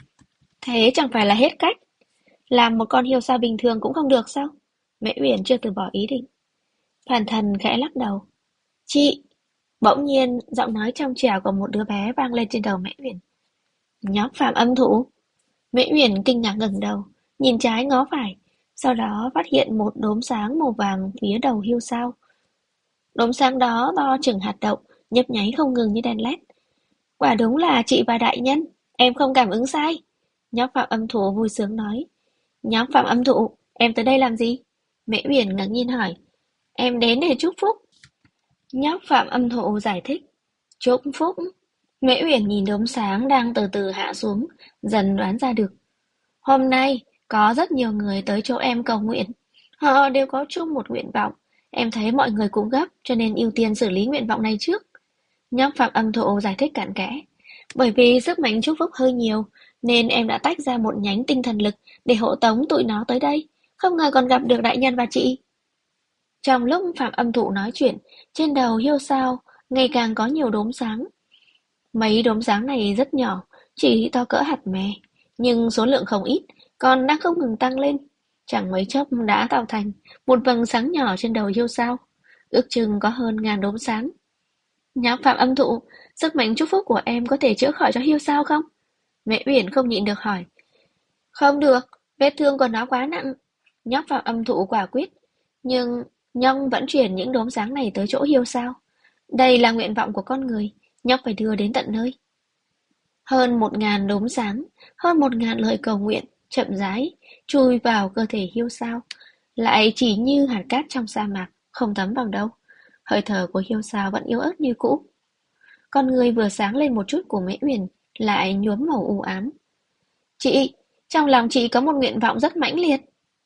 Thế chẳng phải là hết cách, làm một con hiêu sao bình thường cũng không được sao? Mễ Uyển chưa từ bỏ ý định. Phàn Thần khẽ lắc đầu. Chị! Bỗng nhiên, giọng nói trong trẻo của một đứa bé vang lên trên đầu Mễ Uyển. Nhóc Phạm Âm Thụ! Mễ Uyển kinh ngạc ngẩng đầu, nhìn trái ngó phải, sau đó phát hiện một đốm sáng màu vàng phía đầu hiêu sao. Đốm sáng đó to chừng hạt đậu, nhấp nháy không ngừng như đèn led. Quả đúng là chị và đại nhân, em không cảm ứng sai. Nhóc Phạm Âm Thụ vui sướng nói. Nhóc Phạm Âm Thụ, em tới đây làm gì? Mễ Uyển ngạc nhiên hỏi. Em đến để chúc phúc. Nhóc Phạm Âm Thụ giải thích. Chúc phúc. Mễ Uyển nhìn đốm sáng đang từ từ hạ xuống, dần đoán ra được. Hôm nay, có rất nhiều người tới chỗ em cầu nguyện. Họ đều có chung một nguyện vọng. Em thấy mọi người cũng gấp, cho nên ưu tiên xử lý nguyện vọng này trước. Nhóc Phạm Âm Thụ giải thích cặn kẽ. Bởi vì sức mạnh chúc phúc hơi nhiều, nên em đã tách ra một nhánh tinh thần lực để hộ tống tụi nó tới đây. Không ngờ còn gặp được đại nhân và chị. Trong lúc Phạm Âm Thụ nói chuyện, trên đầu hiêu sao ngày càng có nhiều đốm sáng. Mấy đốm sáng này rất nhỏ, chỉ to cỡ hạt mè, nhưng số lượng không ít, còn đang không ngừng tăng lên. Chẳng mấy chốc đã tạo thành một vầng sáng nhỏ trên đầu hiêu sao, ước chừng có hơn ngàn đốm sáng. Nhóc Phạm Âm Thụ, sức mạnh chúc phúc của em có thể chữa khỏi cho hiêu sao không? Mẹ Uyển không nhịn được hỏi. Không được, vết thương của nó quá nặng. Nhóc Phạm Âm Thụ quả quyết, nhưng Nhông vẫn chuyển những đốm sáng này tới chỗ hiêu sao. Đây là nguyện vọng của con người, nhóc phải đưa đến tận nơi. Hơn 1.000 đốm sáng, hơn 1.000 lời cầu nguyện, chậm rãi, chui vào cơ thể hiêu sao. Lại chỉ như hạt cát trong sa mạc, không thấm vào đâu. Hơi thở của hiêu sao vẫn yếu ớt như cũ. Con người vừa sáng lên một chút của Mễ Uyển lại nhuốm màu u ám. Chị, trong lòng chị có một nguyện vọng rất mãnh liệt.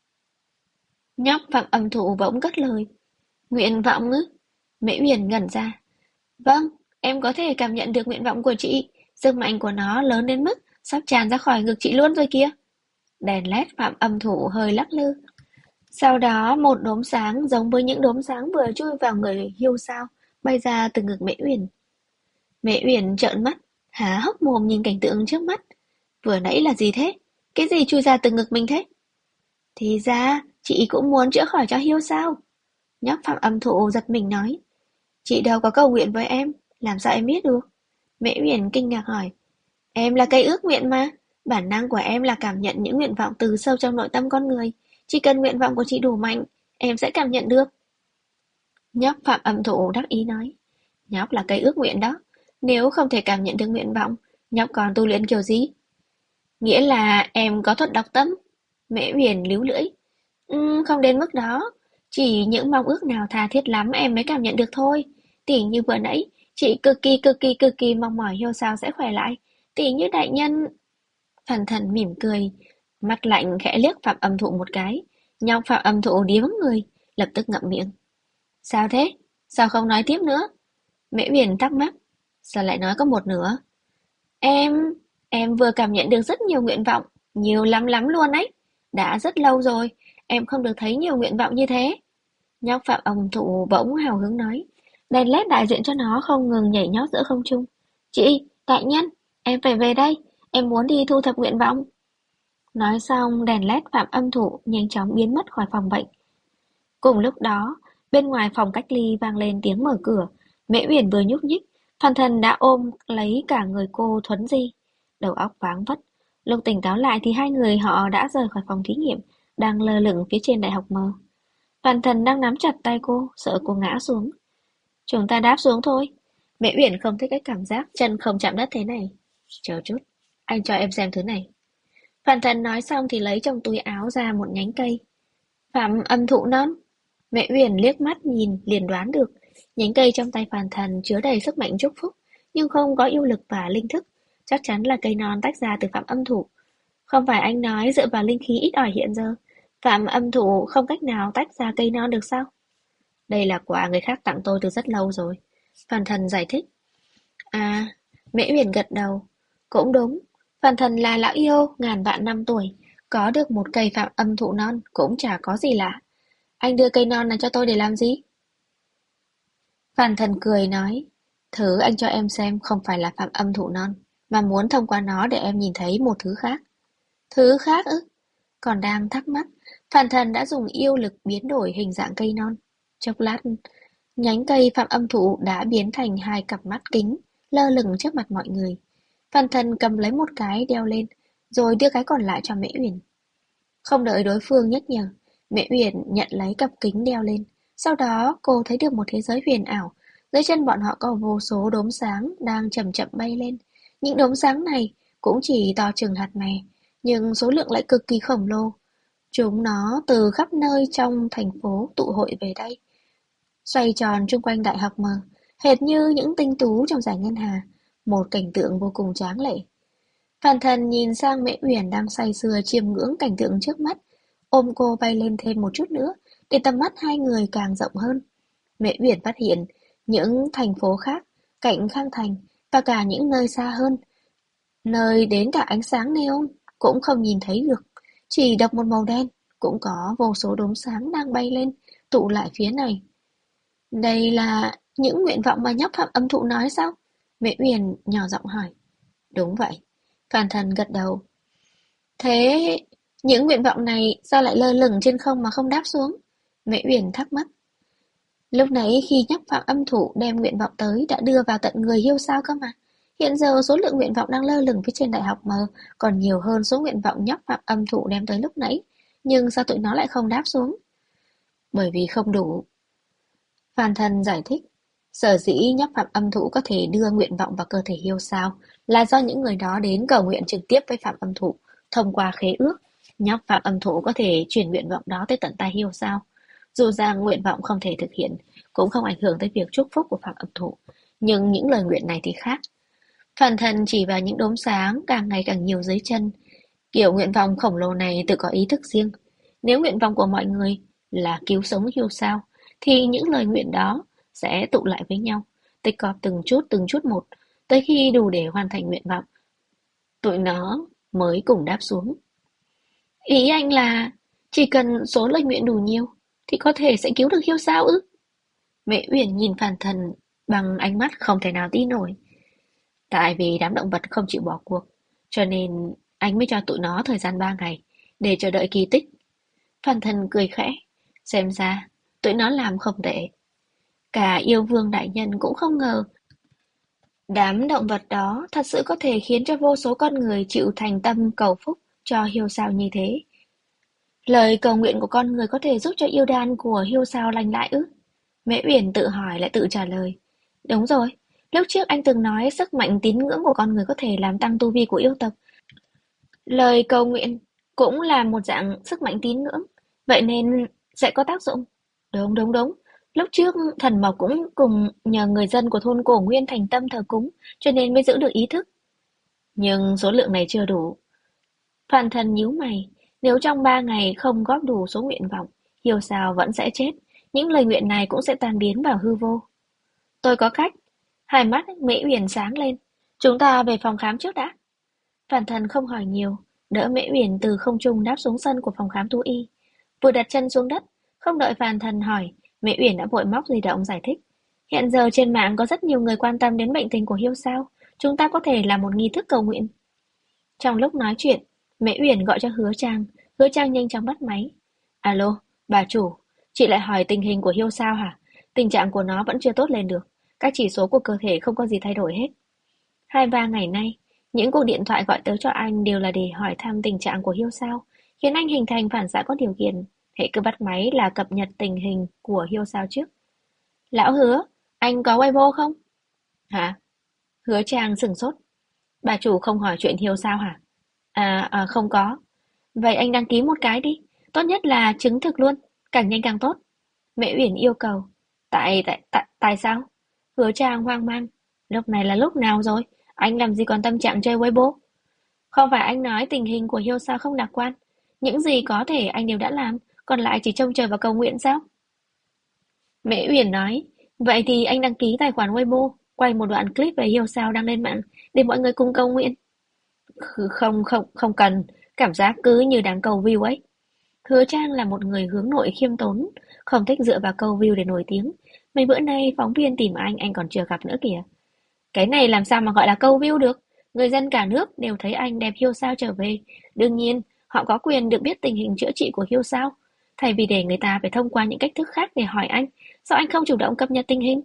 Nhóc Phạm Âm Thụ bỗng cất lời. Nguyện vọng ư? Mễ Uyển ngẩn ra. Vâng, em có thể cảm nhận được nguyện vọng của chị. Sức mạnh của nó lớn đến mức sắp tràn ra khỏi ngực chị luôn rồi kìa. Đèn led Phạm Âm Thụ hơi lắc lư. Sau đó một đốm sáng giống với những đốm sáng vừa chui vào người hiêu sao, bay ra từ ngực Mễ Uyển. Mễ Uyển trợn mắt, há hốc mồm nhìn cảnh tượng trước mắt. Vừa nãy là gì thế? Cái gì chui ra từ ngực mình thế? Thì ra, chị cũng muốn chữa khỏi cho hiêu sao? Nhóc Phạm Âm Thụ giật mình nói. Chị đâu có cầu nguyện với em, làm sao em biết được? Mễ Uyển kinh ngạc hỏi. Em là cây ước nguyện mà, bản năng của em là cảm nhận những nguyện vọng từ sâu trong nội tâm con người. Chỉ cần nguyện vọng của chị đủ mạnh, em sẽ cảm nhận được. Nhóc Phạm Âm Thụ đắc ý nói. Nhóc là cây ước nguyện đó, nếu không thể cảm nhận được nguyện vọng, nhóc còn tu luyện kiểu gì? Nghĩa là em có thuật đọc tâm. Mễ Uyển líu lưỡi. Không đến mức đó, chỉ những mong ước nào tha thiết lắm em mới cảm nhận được thôi. Tỉ như vừa nãy, chị cực kỳ mong mỏi Hiêu Sao sẽ khỏe lại. Tỉ như đại nhân. Thần thần mỉm cười, mắt lạnh khẽ liếc Phạm Âm Thụ một cái. Nhóc Phạm Âm Thụ điếng người, lập tức ngậm miệng. Sao thế? Sao không nói tiếp nữa? Mễ Uyển thắc mắc. Sao lại nói có một nửa? Em, em vừa cảm nhận được rất nhiều nguyện vọng, nhiều lắm lắm luôn ấy. Đã rất lâu rồi, em không được thấy nhiều nguyện vọng như thế. Nhóc Phạm Âm Thụ bỗng hào hứng nói. Đèn led đại diện cho nó không ngừng nhảy nhót giữa không trung. Chị, đại nhân, em phải về đây, em muốn đi thu thập nguyện vọng. Nói xong, đèn led Phạm Âm Thụ nhanh chóng biến mất khỏi phòng bệnh. Cùng lúc đó, bên ngoài phòng cách ly vang lên tiếng mở cửa. Mễ Uyển vừa nhúc nhích, Phan Thần đã ôm lấy cả người cô Thuấn Di. Đầu óc váng vất. Lúc tỉnh táo lại thì hai người họ đã rời khỏi phòng thí nghiệm, đang lơ lửng phía trên đại học mờ. Phan Thần đang nắm chặt tay cô, sợ cô ngã xuống. Chúng ta đáp xuống thôi. Mễ Uyển không thích cái cảm giác chân không chạm đất thế này. Chờ chút, anh cho em xem thứ này. Phan Thần nói xong thì lấy trong túi áo ra một nhánh cây. Phạm Âm Thụ non. Mẹ Uyển liếc mắt nhìn liền đoán được, nhánh cây trong tay Phàn Thần chứa đầy sức mạnh chúc phúc, nhưng không có yêu lực và linh thức, chắc chắn là cây non tách ra từ Phạm Âm Thụ. Không phải anh nói dựa vào linh khí ít ỏi hiện giờ, Phạm Âm Thụ không cách nào tách ra cây non được sao? Đây là quà người khác tặng tôi từ rất lâu rồi. Phàn Thần giải thích. À, Mễ Uyển gật đầu. Cũng đúng, Phàm Thần là lão yêu ngàn vạn năm tuổi, có được một cây phạm âm thụ non cũng chả có gì lạ. Anh đưa cây non này cho tôi để làm gì? Phàm Thần cười nói, thứ anh cho em xem không phải là phạm âm thụ non, mà muốn thông qua nó để em nhìn thấy một thứ khác. Thứ khác ư? Còn đang thắc mắc, Phàm Thần đã dùng yêu lực biến đổi hình dạng cây non. Chốc lát, nhánh cây phạm âm thụ đã biến thành hai cặp mắt kính, lơ lửng trước mặt mọi người. Phàm Thần cầm lấy một cái đeo lên, rồi đưa cái còn lại cho Mễ Uyển. Không đợi đối phương nhắc nhở, Mễ Uyển nhận lấy cặp kính đeo lên. Sau đó cô thấy được một thế giới huyền ảo. Dưới chân bọn họ có vô số đốm sáng đang chậm chậm bay lên. Những đốm sáng này cũng chỉ to chừng hạt mè, nhưng số lượng lại cực kỳ khổng lồ. Chúng nó từ khắp nơi trong thành phố tụ hội về đây, xoay tròn chung quanh đại học mờ, hệt như những tinh tú trong giải ngân hà. Một cảnh tượng vô cùng tráng lệ. Phàn Thần nhìn sang Mễ Uyển đang say sưa chiêm ngưỡng cảnh tượng trước mắt, ôm cô bay lên thêm một chút nữa, để tầm mắt hai người càng rộng hơn. Mễ Uyển phát hiện những thành phố khác, cạnh Khang Thành và cả những nơi xa hơn, nơi đến cả ánh sáng neon cũng không nhìn thấy được, chỉ đập một màu đen, cũng có vô số đốm sáng đang bay lên, tụ lại phía này. Đây là những nguyện vọng mà nhóc Phạm Âm Thụ nói sao? Mễ Uyển nhỏ giọng hỏi. Đúng vậy. Phan Thần gật đầu. Thế những nguyện vọng này sao lại lơ lửng trên không mà không đáp xuống? Mễ Uyển thắc mắc. Lúc nãy khi nhóc Phạm Âm Thụ đem nguyện vọng tới đã đưa vào tận người Hiêu Sao cơ mà. Hiện giờ số lượng nguyện vọng đang lơ lửng phía trên đại học mờ còn nhiều hơn số nguyện vọng nhóc Phạm Âm Thụ đem tới lúc nãy. Nhưng sao tụi nó lại không đáp xuống? Bởi vì không đủ. Phan Thần giải thích. Sở dĩ nhóc Phạm Âm Thụ có thể đưa nguyện vọng vào cơ thể Hiêu Sao là do những người đó đến cầu nguyện trực tiếp với Phạm Âm Thụ. Thông qua khế ước, nhóc Phạm Âm Thụ có thể chuyển nguyện vọng đó tới tận tai Hiêu Sao. Dù rằng nguyện vọng không thể thực hiện, cũng không ảnh hưởng tới việc chúc phúc của Phạm Âm Thụ. Nhưng những lời nguyện này thì khác. Phan Thần chỉ vào những đốm sáng càng ngày càng nhiều dưới chân. Kiểu nguyện vọng khổng lồ này tự có ý thức riêng. Nếu nguyện vọng của mọi người là cứu sống Hiêu Sao, thì những lời nguyện đó sẽ tụ lại với nhau, tích góp từng chút một, tới khi đủ để hoàn thành nguyện vọng, tụi nó mới cùng đáp xuống. Ý anh là chỉ cần số lời nguyện đủ nhiều thì có thể sẽ cứu được Hiêu Sao ư? Mẹ Uyển nhìn Phàn Thần bằng ánh mắt không thể nào tin nổi. Tại vì đám động vật không chịu bỏ cuộc, cho nên anh mới cho tụi nó thời gian 3 ngày để chờ đợi kỳ tích. Phàn Thần cười khẽ, xem ra tụi nó làm không tệ. Cả yêu vương đại nhân cũng không ngờ đám động vật đó thật sự có thể khiến cho vô số con người chịu thành tâm cầu phúc cho Hiêu Sao như thế. Lời cầu nguyện của con người có thể giúp cho yêu đan của Hiêu Sao lành lại ư? Mễ Uyển tự hỏi lại tự trả lời. Đúng rồi, lúc trước anh từng nói sức mạnh tín ngưỡng của con người có thể làm tăng tu vi của yêu tộc. Lời cầu nguyện cũng là một dạng sức mạnh tín ngưỡng, vậy nên sẽ có tác dụng. Đúng, đúng, đúng. Lúc trước thần Mộc cũng cùng nhờ người dân của thôn Cổ Nguyên thành tâm thờ cúng, cho nên mới giữ được ý thức. Nhưng số lượng này chưa đủ. Phan Thần nhíu mày, nếu trong 3 ngày không góp đủ số nguyện vọng, Hiêu Sao vẫn sẽ chết, những lời nguyện này cũng sẽ tan biến vào hư vô. Tôi có cách. Hai mắt Mễ Uyển sáng lên. Chúng ta về phòng khám trước đã. Phan Thần không hỏi nhiều, đỡ Mễ Uyển từ không trung đáp xuống sân của phòng khám thú y. Vừa đặt chân xuống đất, không đợi Phan Thần hỏi, Mễ Uyển đã vội móc di động giải thích. Hiện giờ trên mạng có rất nhiều người quan tâm đến bệnh tình của Hiêu Sao, chúng ta có thể làm một nghi thức cầu nguyện. Trong lúc nói chuyện, Mễ Uyển gọi cho Hứa Trang nhanh chóng bắt máy. Alo, bà chủ, chị lại hỏi tình hình của Hiêu Sao hả? Tình trạng của nó vẫn chưa tốt lên được, các chỉ số của cơ thể không có gì thay đổi hết. 2-3 ngày nay, những cuộc điện thoại gọi tới cho anh đều là để hỏi thăm tình trạng của Hiêu Sao, khiến anh hình thành phản xạ có điều kiện. Hệ cứ bắt máy là cập nhật tình hình của Hiêu Sao trước. Lão Hứa, anh có Weibo không? Hả? Hứa Trang sửng sốt. Bà chủ không hỏi chuyện Hiêu Sao hả? Không có. Vậy anh đăng ký một cái đi. Tốt nhất là chứng thực luôn, càng nhanh càng tốt. Mẹ Uyển yêu cầu. Tại sao? Hứa Trang hoang mang. Lúc này là lúc nào rồi? Anh làm gì còn tâm trạng chơi Weibo? Không phải anh nói tình hình của Hiêu Sao không lạc quan. Những gì có thể anh đều đã làm, còn lại chỉ trông chờ vào cầu nguyện sao? Mễ Uyển nói, vậy thì anh đăng ký tài khoản Weibo, quay một đoạn clip về Hiêu Sao đăng lên mạng, để mọi người cùng cầu nguyện. Không không không cần, cảm giác cứ như đang câu view ấy. Hứa Trang là một người hướng nội khiêm tốn, không thích dựa vào câu view để nổi tiếng. Mấy bữa nay phóng viên tìm anh còn chưa gặp nữa kìa. Cái này làm sao mà gọi là câu view được? Người dân cả nước đều thấy anh đẹp hiêu sao trở về. Đương nhiên, họ có quyền được biết tình hình chữa trị của hiêu sao. Thay vì để người ta phải thông qua những cách thức khác để hỏi anh, sao anh không chủ động cập nhật tình hình?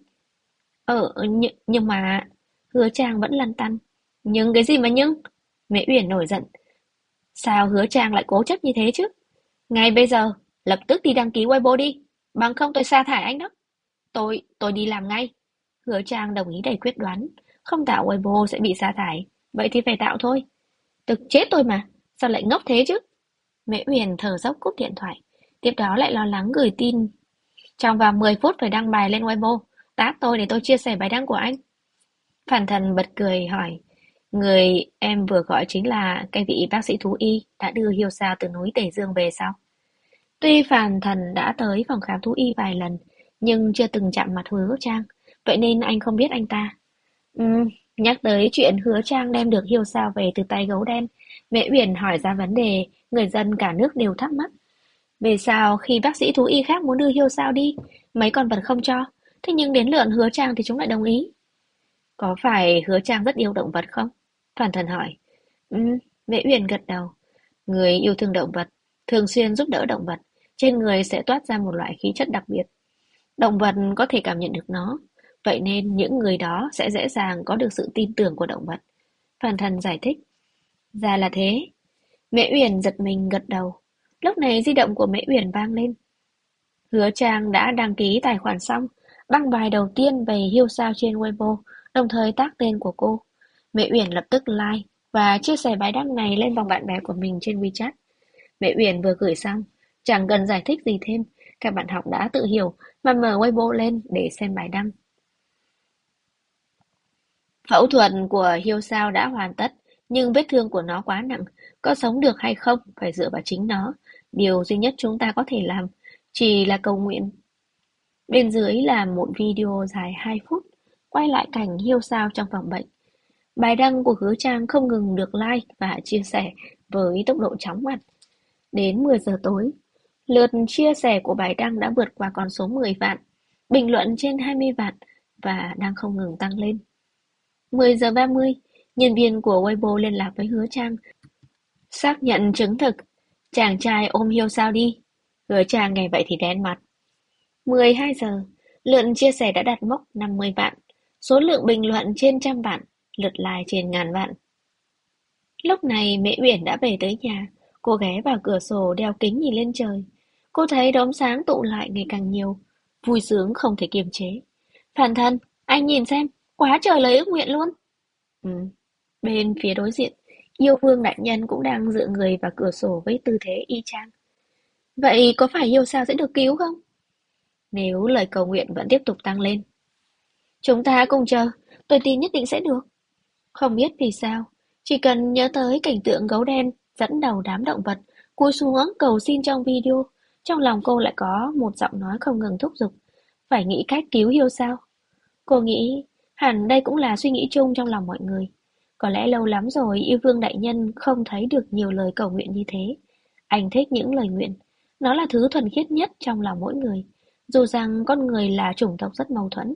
Nhưng mà... Hứa Trang vẫn lăn tăn. Nhưng cái gì mà nhưng? Mễ Uyển nổi giận. Sao Hứa Trang lại cố chấp như thế chứ? Ngay bây giờ, lập tức đi đăng ký Weibo đi. Bằng không tôi sa thải anh đó. Tôi đi làm ngay. Hứa Trang đồng ý đầy quyết đoán. Không tạo Weibo sẽ bị sa thải. Vậy thì phải tạo thôi. Thực chết tôi mà. Sao lại ngốc thế chứ? Mễ Uyển thở dốc cúp điện thoại. Tiếp đó lại lo lắng gửi tin. Trong vòng 10 phút phải đăng bài lên Weibo. Tag tôi để tôi chia sẻ bài đăng của anh. Phản Thần bật cười hỏi. Người em vừa gọi chính là cái vị bác sĩ thú y đã đưa Hiêu Sao từ núi Tề Dương về sao? Tuy Phàn Thần đã tới phòng khám thú y vài lần, nhưng chưa từng chạm mặt Hứa Trang, vậy nên anh không biết anh ta. Nhắc tới chuyện Hứa Trang đem được Hiêu Sao về từ tay gấu đen, Mễ Uyển hỏi ra vấn đề người dân cả nước đều thắc mắc. Về sao khi bác sĩ thú y khác muốn đưa Hiêu Sao đi, mấy con vật không cho, thế nhưng đến lượn Hứa Trang thì chúng lại đồng ý. Có phải Hứa Trang rất yêu động vật không? Phàn Thần hỏi. Mễ Uyển gật đầu. Người yêu thương động vật, thường xuyên giúp đỡ động vật, trên người sẽ toát ra một loại khí chất đặc biệt. Động vật có thể cảm nhận được nó, vậy nên những người đó sẽ dễ dàng có được sự tin tưởng của động vật. Phàn Thần giải thích. Ra là thế. Mễ Uyển giật mình gật đầu. Lúc này di động của Mễ Uyển vang lên. Hứa Trang đã đăng ký tài khoản xong, đăng bài đầu tiên về Hiêu Sao trên Weibo, đồng thời tag tên của cô. Mễ Uyển lập tức like và chia sẻ bài đăng này lên vòng bạn bè của mình trên WeChat. Mẹ Uyển vừa gửi xong, chẳng cần giải thích gì thêm, các bạn học đã tự hiểu mà mở Weibo lên để xem bài đăng. Phẫu thuật của Hiêu Sao đã hoàn tất, nhưng vết thương của nó quá nặng, có sống được hay không phải dựa vào chính nó. Điều duy nhất chúng ta có thể làm chỉ là cầu nguyện. Bên dưới là một video dài 2 phút, quay lại cảnh Hiêu Sao trong phòng bệnh. Bài đăng của Hứa Trang không ngừng được like và chia sẻ với tốc độ chóng mặt. Đến 10 giờ tối, lượt chia sẻ của bài đăng đã vượt qua con số 10 vạn, bình luận trên 20 vạn và đang không ngừng tăng lên. 10 giờ 30, nhân viên của Weibo liên lạc với Hứa Trang, xác nhận chứng thực, chàng trai ôm Hiêu Sao đi. Hứa Trang nghe vậy thì đen mặt. 12 giờ, lượt chia sẻ đã đạt mốc 50 vạn, số lượng bình luận trên trăm vạn, lượt like trên ngàn vạn. Lúc này Mễ Uyển đã về tới nhà, cô ghé vào cửa sổ đeo kính nhìn lên trời. Cô thấy đốm sáng tụ lại ngày càng nhiều, vui sướng không thể kiềm chế. Phản Thần, anh nhìn xem, quá trời lời ước nguyện luôn. Ừ. Bên phía đối diện, yêu vương đại nhân cũng đang dựa người vào cửa sổ với tư thế y chang. Vậy có phải yêu sao sẽ được cứu không? Nếu lời cầu nguyện vẫn tiếp tục tăng lên. Chúng ta cùng chờ, tôi tin nhất định sẽ được. Không biết vì sao, chỉ cần nhớ tới cảnh tượng gấu đen dẫn đầu đám động vật cúi xuống cầu xin trong video, trong lòng cô lại có một giọng nói không ngừng thúc giục, phải nghĩ cách cứu Hiêu Sao. Cô nghĩ hẳn đây cũng là suy nghĩ chung trong lòng mọi người. Có lẽ lâu lắm rồi yêu vương đại nhân không thấy được nhiều lời cầu nguyện như thế. Anh thích những lời nguyện, nó là thứ thuần khiết nhất trong lòng mỗi người, dù rằng con người là chủng tộc rất mâu thuẫn.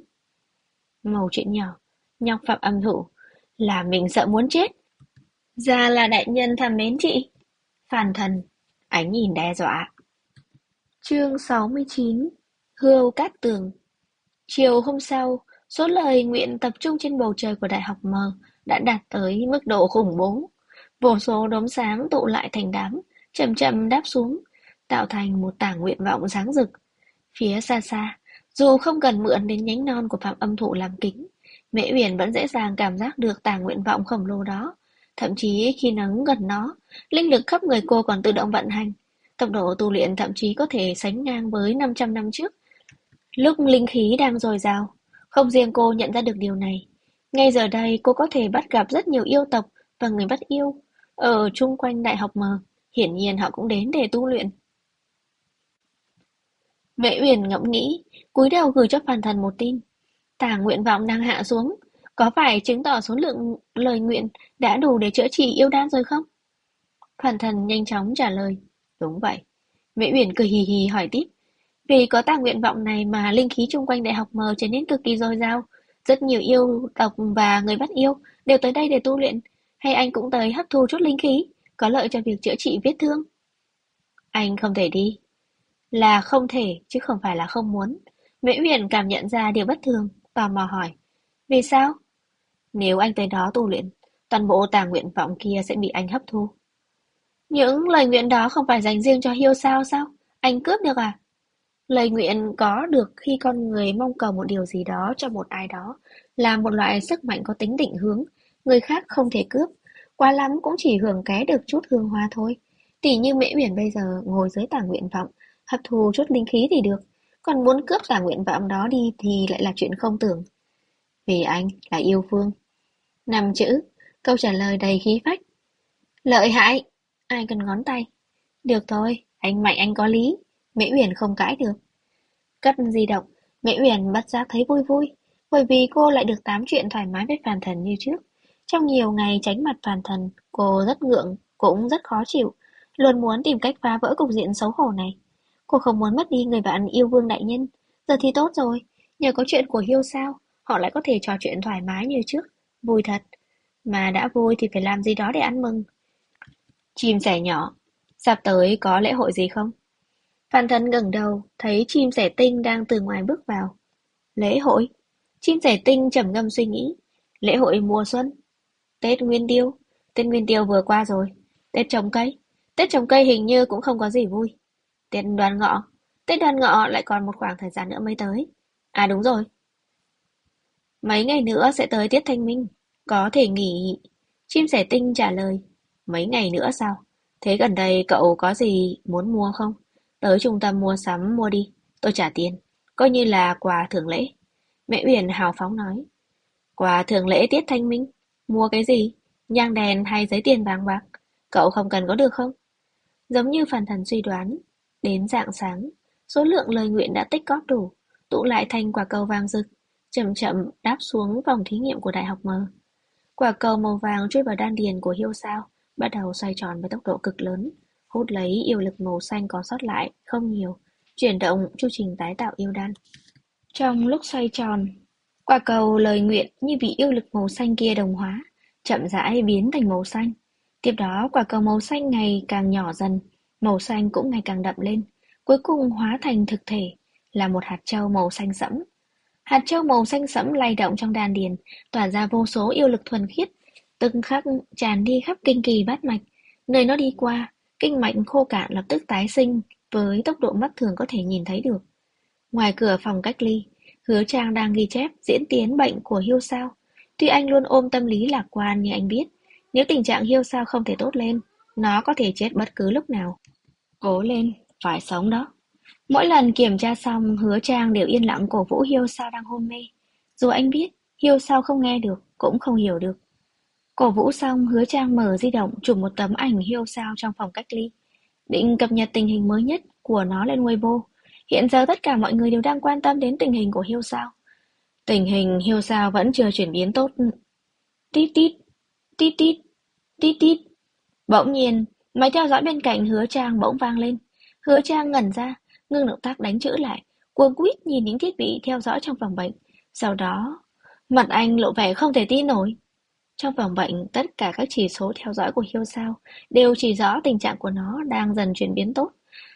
Mẩu chuyện nhỏ, nhọc phạm âm thủ, là mình sợ muốn chết. Già là đại nhân thầm mến chị. Phàn Thần, ánh nhìn đe dọa. Chương 69. Hươu Cát Tường. Chiều hôm sau, số lời nguyện tập trung trên bầu trời của Đại học M đã đạt tới mức độ khủng bố. Vô số đốm sáng tụ lại thành đám, chậm chậm đáp xuống, tạo thành một tảng nguyện vọng sáng rực. Phía xa xa, dù không cần mượn đến nhánh non của Phạm Âm Thụ làm kính, Mễ Uyển vẫn dễ dàng cảm giác được tảng nguyện vọng khổng lồ đó. Thậm chí khi nắng gần nó, linh lực khắp người cô còn tự động vận hành. Tốc độ tu luyện thậm chí có thể sánh ngang với 500 năm trước. Lúc linh khí đang dồi dào, không riêng cô nhận ra được điều này. Ngay giờ đây cô có thể bắt gặp rất nhiều yêu tộc và người bắt yêu. Ở chung quanh Đại học M, hiển nhiên họ cũng đến để tu luyện. Mễ Uyển ngẫm nghĩ, cúi đầu gửi cho Phàn Thần một tin. Tảng nguyện vọng đang hạ xuống, Có phải chứng tỏ số lượng lời nguyện đã đủ để chữa trị yêu đan rồi không? Phàn Thần nhanh chóng trả lời. Đúng vậy. Mễ Uyển cười hì hì hỏi tiếp. Vì có tà nguyện vọng này mà linh khí chung quanh Đại học mờ trở nên cực kỳ dồi dào. Rất nhiều yêu tộc và người bắt yêu đều tới đây để tu luyện. Hay anh cũng tới hấp thu chút linh khí, có lợi cho việc chữa trị vết thương. Anh không thể đi. Là không thể, chứ không phải là không muốn. Mễ Uyển cảm nhận ra điều bất thường, tò mò hỏi. Vì sao? Nếu anh tới đó tu luyện, toàn bộ tà nguyện vọng kia sẽ bị anh hấp thu. Những lời nguyện đó không phải dành riêng cho Hiêu sao sao? Anh cướp được à? Lời nguyện có được khi con người mong cầu một điều gì đó cho một ai đó là một loại sức mạnh có tính định hướng, người khác không thể cướp, quá lắm cũng chỉ hưởng ké được chút hương hoa thôi. Tỉ như Mễ Uyển bây giờ ngồi dưới tà nguyện vọng, hấp thu chút linh khí thì được, còn muốn cướp tà nguyện vọng đó đi thì lại là chuyện không tưởng. Vì anh là yêu phương. 5 chữ, câu trả lời đầy khí phách. Lợi hại, ai cần ngón tay. Được thôi, anh mạnh anh có lý. Mễ Uyển không cãi được. Cất di động, Mễ Uyển bất giác thấy vui vui, bởi vì cô lại được tám chuyện thoải mái với Phàn Thần như trước. Trong nhiều ngày tránh mặt Phàn Thần, cô rất ngượng, cũng rất khó chịu, luôn muốn tìm cách phá vỡ cục diện xấu hổ này. Cô không muốn mất đi người bạn yêu Vương đại nhân. Giờ thì tốt rồi, nhờ có chuyện của Hiêu sao, họ lại có thể trò chuyện thoải mái như trước. Vui thật, mà đã vui thì phải làm gì đó để ăn mừng. Chim sẻ nhỏ, sắp tới có lễ hội gì không? Phan Thân ngẩng đầu, thấy chim sẻ tinh đang từ ngoài bước vào. Lễ hội? Chim sẻ tinh trầm ngâm suy nghĩ. Lễ hội mùa xuân? Tết Nguyên Tiêu? Tết Nguyên Tiêu vừa qua rồi. Tết trồng cây? Tết trồng cây hình như cũng không có gì vui. Tết Đoan Ngọ? Tết Đoan Ngọ lại còn một khoảng thời gian nữa mới tới. À đúng rồi, mấy ngày nữa sẽ tới tiết Thanh Minh. Có thể nghỉ. Chim sẻ tinh trả lời. Mấy ngày nữa sao? Thế gần đây cậu có gì muốn mua không? Tới trung tâm mua sắm mua đi, tôi trả tiền, coi như là quà thưởng lễ. Mẹ Uyển hào phóng nói. Quà thưởng lễ tiết thanh minh? Mua cái gì? Nhang đèn hay giấy tiền vàng bạc? Cậu không cần có được không? Giống như Phàn Thần suy đoán, đến rạng sáng, số lượng lời nguyện đã tích góp đủ, tụ lại thành quả cầu vàng rực, chậm chậm đáp xuống vòng thí nghiệm của Đại học mờ. Quả cầu màu vàng chui vào đan điền của Hiêu Sao, bắt đầu xoay tròn với tốc độ cực lớn, hút lấy yêu lực màu xanh còn sót lại không nhiều, chuyển động chu trình tái tạo yêu đan. Trong lúc xoay tròn, quả cầu lời nguyện như bị yêu lực màu xanh kia đồng hóa, chậm rãi biến thành màu xanh. Tiếp đó quả cầu màu xanh ngày càng nhỏ dần, màu xanh cũng ngày càng đậm lên, cuối cùng hóa thành thực thể, là một hạt châu màu xanh sẫm. Hạt châu màu xanh sẫm lay động trong đan điền, tỏa ra vô số yêu lực thuần khiết, từng khắc tràn đi khắp kinh kỳ bát mạch. Nơi nó đi qua, kinh mạch khô cạn lập tức tái sinh với tốc độ mắt thường có thể nhìn thấy được. Ngoài cửa phòng cách ly, Hứa Trang đang ghi chép diễn tiến bệnh của Hiêu Sao. Tuy anh luôn ôm tâm lý lạc quan nhưng anh biết, nếu tình trạng Hiêu Sao không thể tốt lên, nó có thể chết bất cứ lúc nào. Cố lên, phải sống đó. Mỗi lần kiểm tra xong, Hứa Trang đều yên lặng cổ vũ Hiêu Sao đang hôn mê. Dù anh biết, Hiêu Sao không nghe được, cũng không hiểu được. Cổ vũ xong, Hứa Trang mở di động chụp một tấm ảnh Hiêu Sao trong phòng cách ly, định cập nhật tình hình mới nhất của nó lên Weibo. Hiện giờ tất cả mọi người đều đang quan tâm đến tình hình của Hiêu Sao. Tình hình Hiêu Sao vẫn chưa chuyển biến tốt. Tít tít, tít tít, tít tít. Bỗng nhiên, máy theo dõi bên cạnh Hứa Trang bỗng vang lên. Hứa Trang ngẩn ra, ngưng động tác đánh chữ lại, cuống quýt nhìn những thiết bị theo dõi trong phòng bệnh. Sau đó, mặt anh lộ vẻ không thể tin nổi. Trong phòng bệnh, tất cả các chỉ số theo dõi của Hiêu Sao đều chỉ rõ tình trạng của nó đang dần chuyển biến tốt.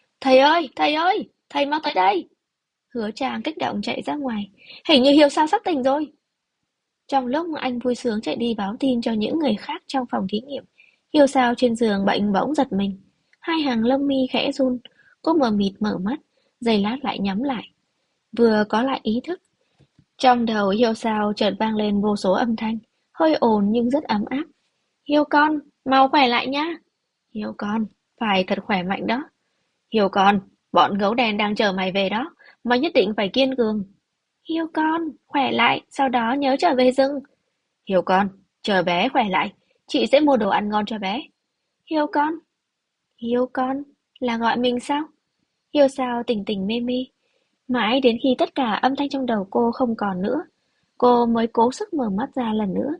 Thầy ơi, thầy mau tới đây. Hứa Trang kích động chạy ra ngoài. Hình như Hiêu Sao sắp tỉnh rồi. Trong lúc anh vui sướng chạy đi báo tin cho những người khác trong phòng thí nghiệm, Hiêu Sao trên giường bệnh bỗng giật mình. Hai hàng lông mi khẽ run, cô mờ mịt mở mắt, giây lát lại nhắm lại. Vừa có lại ý thức, trong đầu Hiêu Sao chợt vang lên vô số âm thanh, hơi ồn nhưng rất ấm áp. Hiêu con, mau khỏe lại nhá. Hiêu con, phải thật khỏe mạnh đó. Hiêu con, bọn gấu đen đang chờ mày về đó, mày nhất định phải kiên cường. Hiêu con, khỏe lại, sau đó nhớ trở về rừng. Hiêu con, chờ bé khỏe lại, chị sẽ mua đồ ăn ngon cho bé. Hiêu con, là gọi mình sao? Hiêu Sao tỉnh tỉnh mê mê, mãi đến khi tất cả âm thanh trong đầu cô không còn nữa. Cô mới cố sức mở mắt ra lần nữa.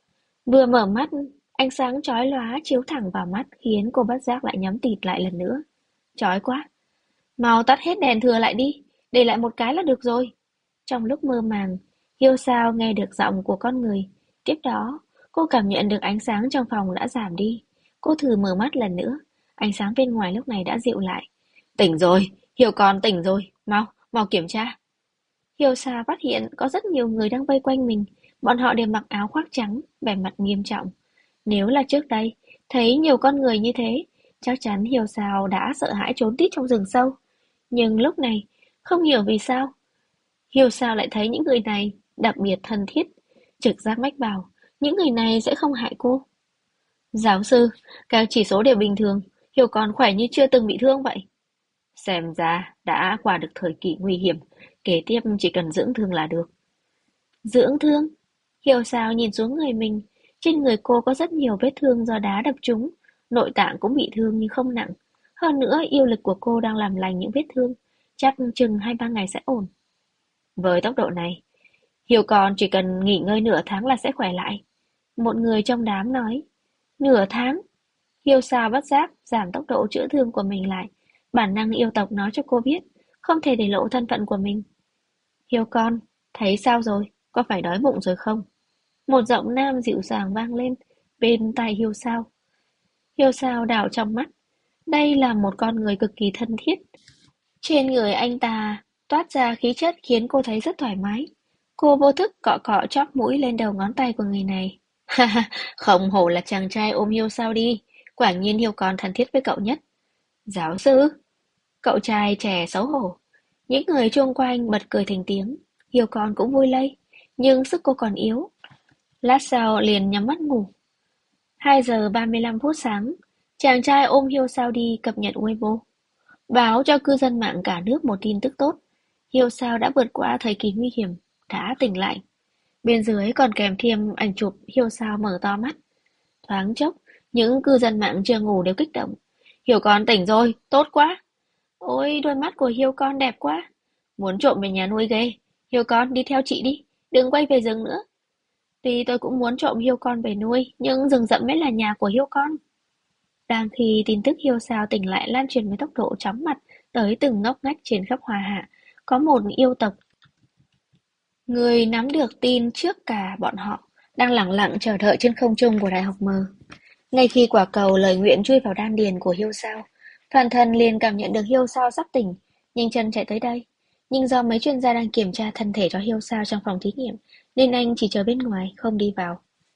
Vừa mở mắt, ánh sáng chói lóa chiếu thẳng vào mắt khiến cô bất giác lại nhắm tịt lại lần nữa. Chói quá, mau tắt hết đèn thừa lại đi, để lại một cái là được rồi. Trong lúc mơ màng, Hiêu Sao nghe được giọng của con người. Tiếp đó, cô cảm nhận được ánh sáng trong phòng đã giảm đi. Cô thử mở mắt lần nữa, ánh sáng bên ngoài lúc này đã dịu lại. Tỉnh rồi, Hiêu con tỉnh rồi, mau, mau kiểm tra. Hiêu Sa phát hiện có rất nhiều người đang vây quanh mình, bọn họ đều mặc áo khoác trắng, vẻ mặt nghiêm trọng. Nếu là trước đây, thấy nhiều con người như thế, chắc chắn Hiêu Sao đã sợ hãi trốn tít trong rừng sâu. Nhưng lúc này, không hiểu vì sao, Hiêu Sao lại thấy những người này đặc biệt thân thiết, trực giác mách bảo, những người này sẽ không hại cô. Giáo sư, các chỉ số đều bình thường, Hiêu còn khỏe như chưa từng bị thương vậy. Xem ra đã qua được thời kỳ nguy hiểm, kế tiếp chỉ cần dưỡng thương là được. Dưỡng thương? Hiểu sao nhìn xuống người mình, trên người cô có rất nhiều vết thương do đá đập trúng, nội tạng cũng bị thương nhưng không nặng. Hơn nữa yêu lực của cô đang làm lành những vết thương, chắc chừng 2-3 ngày sẽ ổn. Với tốc độ này, Hiểu còn chỉ cần nghỉ ngơi nửa tháng là sẽ khỏe lại. Một người trong đám nói, nửa tháng? Hiểu sao bất giác giảm tốc độ chữa thương của mình lại, bản năng yêu tộc nói cho cô biết, không thể để lộ thân phận của mình. Hiếu con, thấy sao rồi? Có phải đói bụng rồi không? Một giọng nam dịu dàng vang lên bên tai Hiếu sao. Hiếu sao đảo trong mắt. Đây là một con người cực kỳ thân thiết. Trên người anh ta toát ra khí chất khiến cô thấy rất thoải mái. Cô vô thức cọ cọ chóp mũi lên đầu ngón tay của người này. Ha ha, không hổ là chàng trai ôm Hiếu sao đi. Quả nhiên Hiếu con thân thiết với cậu nhất. Giáo sư, cậu trai trẻ xấu hổ. Những người chung quanh bật cười thành tiếng. Hiếu con cũng vui lây, nhưng sức cô còn yếu. Lát sau liền nhắm mắt ngủ. 2 giờ 35 phút sáng, chàng trai ôm Hiêu Sao đi cập nhật Weibo, báo cho cư dân mạng cả nước một tin tức tốt. Hiêu Sao đã vượt qua thời kỳ nguy hiểm, đã tỉnh lại. Bên dưới còn kèm thêm ảnh chụp Hiêu Sao mở to mắt. Thoáng chốc, những cư dân mạng chưa ngủ đều kích động. Hiêu con tỉnh rồi, tốt quá. Ôi, đôi mắt của Hiêu con đẹp quá. Muốn trộm về nhà nuôi ghê. Hiêu con đi theo chị đi, đừng quay về rừng nữa. Tuy tôi cũng muốn trộm Hiêu con về nuôi, nhưng rừng rậm mới là nhà của Hiêu con. Đang khi tin tức Hiêu Sao tỉnh lại lan truyền với tốc độ chóng mặt tới từng ngóc ngách trên khắp Hoa Hạ, có một yêu tộc, người nắm được tin trước cả bọn họ, đang lẳng lặng chờ đợi trên không trung của Đại học Mờ. Ngay khi quả cầu lời nguyện chui vào đan điền của Hiêu Sao, Toàn thân liền cảm nhận được Hiêu Sao sắp tỉnh, nhanh chân chạy tới đây. Nhưng do mấy chuyên gia đang kiểm tra thân thể cho Hiêu Sao trong phòng thí nghiệm, nên anh chỉ chờ bên ngoài, không đi vào.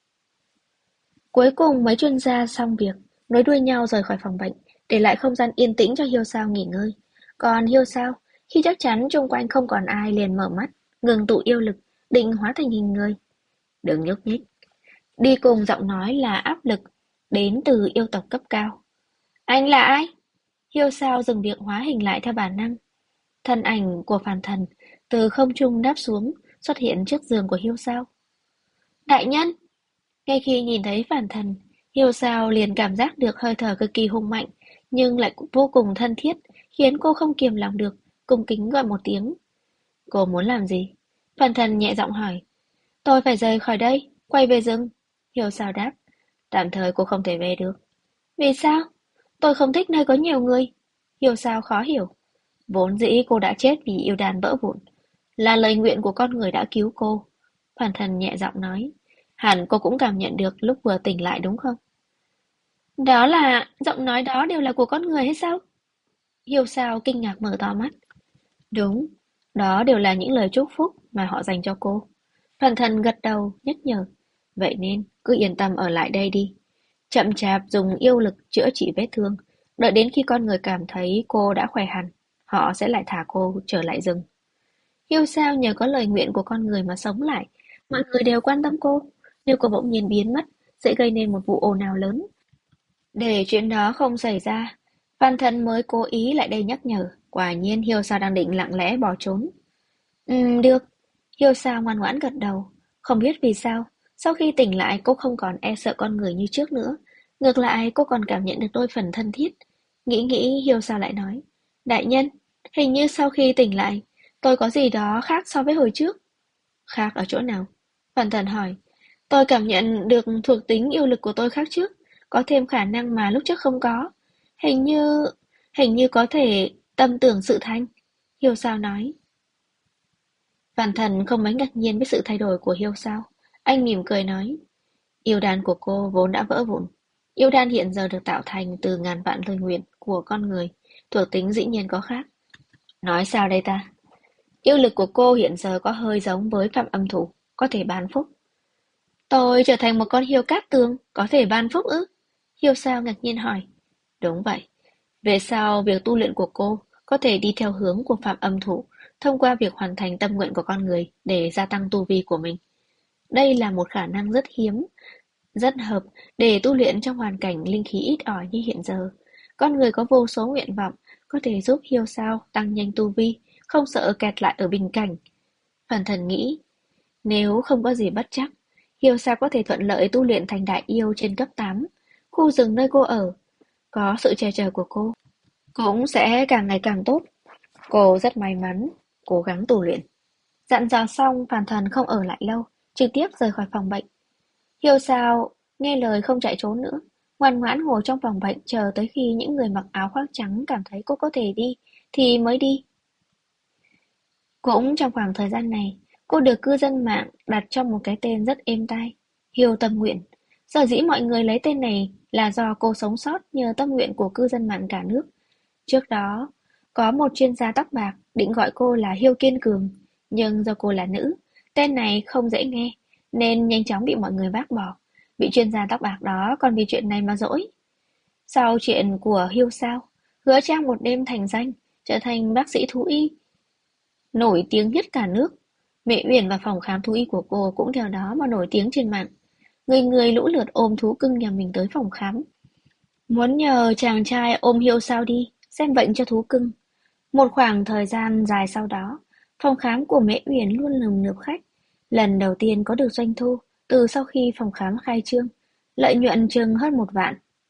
Cuối cùng mấy chuyên gia xong việc, nối đuôi nhau rời khỏi phòng bệnh, để lại không gian yên tĩnh cho Hiêu Sao nghỉ ngơi. Còn Hiêu Sao, khi chắc chắn xung quanh không còn ai liền mở mắt, ngừng tụ yêu lực, định hóa thành hình người. Đừng nhúc nhích. Đi cùng giọng nói là áp lực, đến từ yêu tộc cấp cao. Anh là ai? Hiêu Sao dừng việc hóa hình lại theo bản năng. Thân ảnh của phàm thần từ không trung đáp xuống, xuất hiện trước giường của Hiêu Sao. Đại nhân! Ngay khi nhìn thấy phàm thần, Hiêu Sao liền cảm giác được hơi thở cực kỳ hùng mạnh, nhưng lại cũng vô cùng thân thiết, khiến cô không kiềm lòng được, cung kính gọi một tiếng. Cô muốn làm gì? Phàm thần nhẹ giọng hỏi. Tôi phải rời khỏi đây, quay về rừng. Hiêu Sao đáp. Tạm thời cô không thể về được. Vì sao? Tôi không thích nơi có nhiều người. Hiêu Sao khó hiểu. Vốn dĩ cô đã chết vì yêu đàn vỡ vụn. Là lời nguyện của con người đã cứu cô. Phàm thần nhẹ giọng nói. Hẳn cô cũng cảm nhận được lúc vừa tỉnh lại đúng không? Đó là, giọng nói đó đều là của con người hay sao? Hiêu Sao kinh ngạc mở to mắt. Đúng, đó đều là những lời chúc phúc mà họ dành cho cô. Phàm thần gật đầu, nhắc nhở. Vậy nên, cứ yên tâm ở lại đây đi. Chậm chạp dùng yêu lực chữa trị vết thương. Đợi đến khi con người cảm thấy cô đã khỏe hẳn, họ sẽ lại thả cô trở lại rừng. Hiêu sao nhờ có lời nguyện của con người mà sống lại. Mọi người đều quan tâm cô. Nếu cô bỗng nhiên biến mất, sẽ gây nên một vụ ồn ào lớn. Để chuyện đó không xảy ra, Phan Thân mới cố ý lại đây nhắc nhở. Quả nhiên Hiêu sao đang định lặng lẽ bỏ trốn. Được. Hiêu sao ngoan ngoãn gật đầu. Không biết vì sao, sau khi tỉnh lại cô không còn e sợ con người như trước nữa. Ngược lại cô còn cảm nhận được đôi phần thân thiết. Nghĩ nghĩ Hiêu sao lại nói. Đại nhân, hình như sau khi tỉnh lại, tôi có gì đó khác so với hồi trước. Khác ở chỗ nào? Văn Thần hỏi. Tôi cảm nhận được thuộc tính yêu lực của tôi khác trước, có thêm khả năng mà lúc trước không có. Hình như, hình như có thể tâm tưởng sự thành. Hiêu Sao nói. Văn Thần không mấy ngạc nhiên với sự thay đổi của Hiêu Sao. Anh mỉm cười nói. Yêu đan của cô vốn đã vỡ vụn. Yêu đan hiện giờ được tạo thành từ ngàn vạn lời nguyện của con người. Thuộc tính dĩ nhiên có khác. Nói sao đây ta? Yêu lực của cô hiện giờ có hơi giống với phạm âm thủ, có thể ban phúc. Tôi trở thành một con hiêu cát tường, có thể ban phúc ư? Hiêu Sao ngạc nhiên hỏi. Đúng vậy. Về sau, việc tu luyện của cô có thể đi theo hướng của phạm âm thủ, thông qua việc hoàn thành tâm nguyện của con người để gia tăng tu vi của mình. Đây là một khả năng rất hiếm, rất hợp để tu luyện trong hoàn cảnh linh khí ít ỏi như hiện giờ. Con người có vô số nguyện vọng, có thể giúp Hiêu Sao tăng nhanh tu vi, không sợ kẹt lại ở bình cảnh. Phần thần nghĩ, nếu không có gì bất trắc, Hiêu Sao có thể thuận lợi tu luyện thành đại yêu trên cấp 8. Khu rừng nơi cô ở, có sự che chở của cô, cũng sẽ càng ngày càng tốt. Cô rất may mắn, cố gắng tu luyện. Dặn dò xong, Phàn Thần không ở lại lâu, trực tiếp rời khỏi phòng bệnh. Hiêu Sao nghe lời không chạy trốn nữa, ngoan ngoãn ngồi trong phòng bệnh chờ tới khi những người mặc áo khoác trắng cảm thấy cô có thể đi thì mới đi. Cũng trong khoảng thời gian này, cô được cư dân mạng đặt cho một cái tên rất êm tai, Hiêu Tâm Nguyện. Sở dĩ mọi người lấy tên này là do cô sống sót nhờ tâm nguyện của cư dân mạng cả nước. Trước đó, có một chuyên gia tóc bạc định gọi cô là Hiêu Kiên Cường, nhưng do cô là nữ, tên này không dễ nghe, nên nhanh chóng bị mọi người bác bỏ. Vị chuyên gia tóc bạc đó còn vì chuyện này mà dỗi. Sau chuyện của Hiêu Sao, Hứa Trang một đêm thành danh, trở thành bác sĩ thú y, nổi tiếng nhất cả nước. Mẹ Uyển và phòng khám thú y của cô cũng theo đó mà nổi tiếng trên mạng. Người người lũ lượt ôm thú cưng nhà mình tới phòng khám. Muốn nhờ chàng trai ôm Hiêu Sao đi, xem bệnh cho thú cưng. Một khoảng thời gian dài sau đó, phòng khám của Mễ Uyển luôn nườm nượp khách. Lần đầu tiên có được doanh thu từ sau khi phòng khám khai trương, lợi nhuận chừng hơn 1 vạn.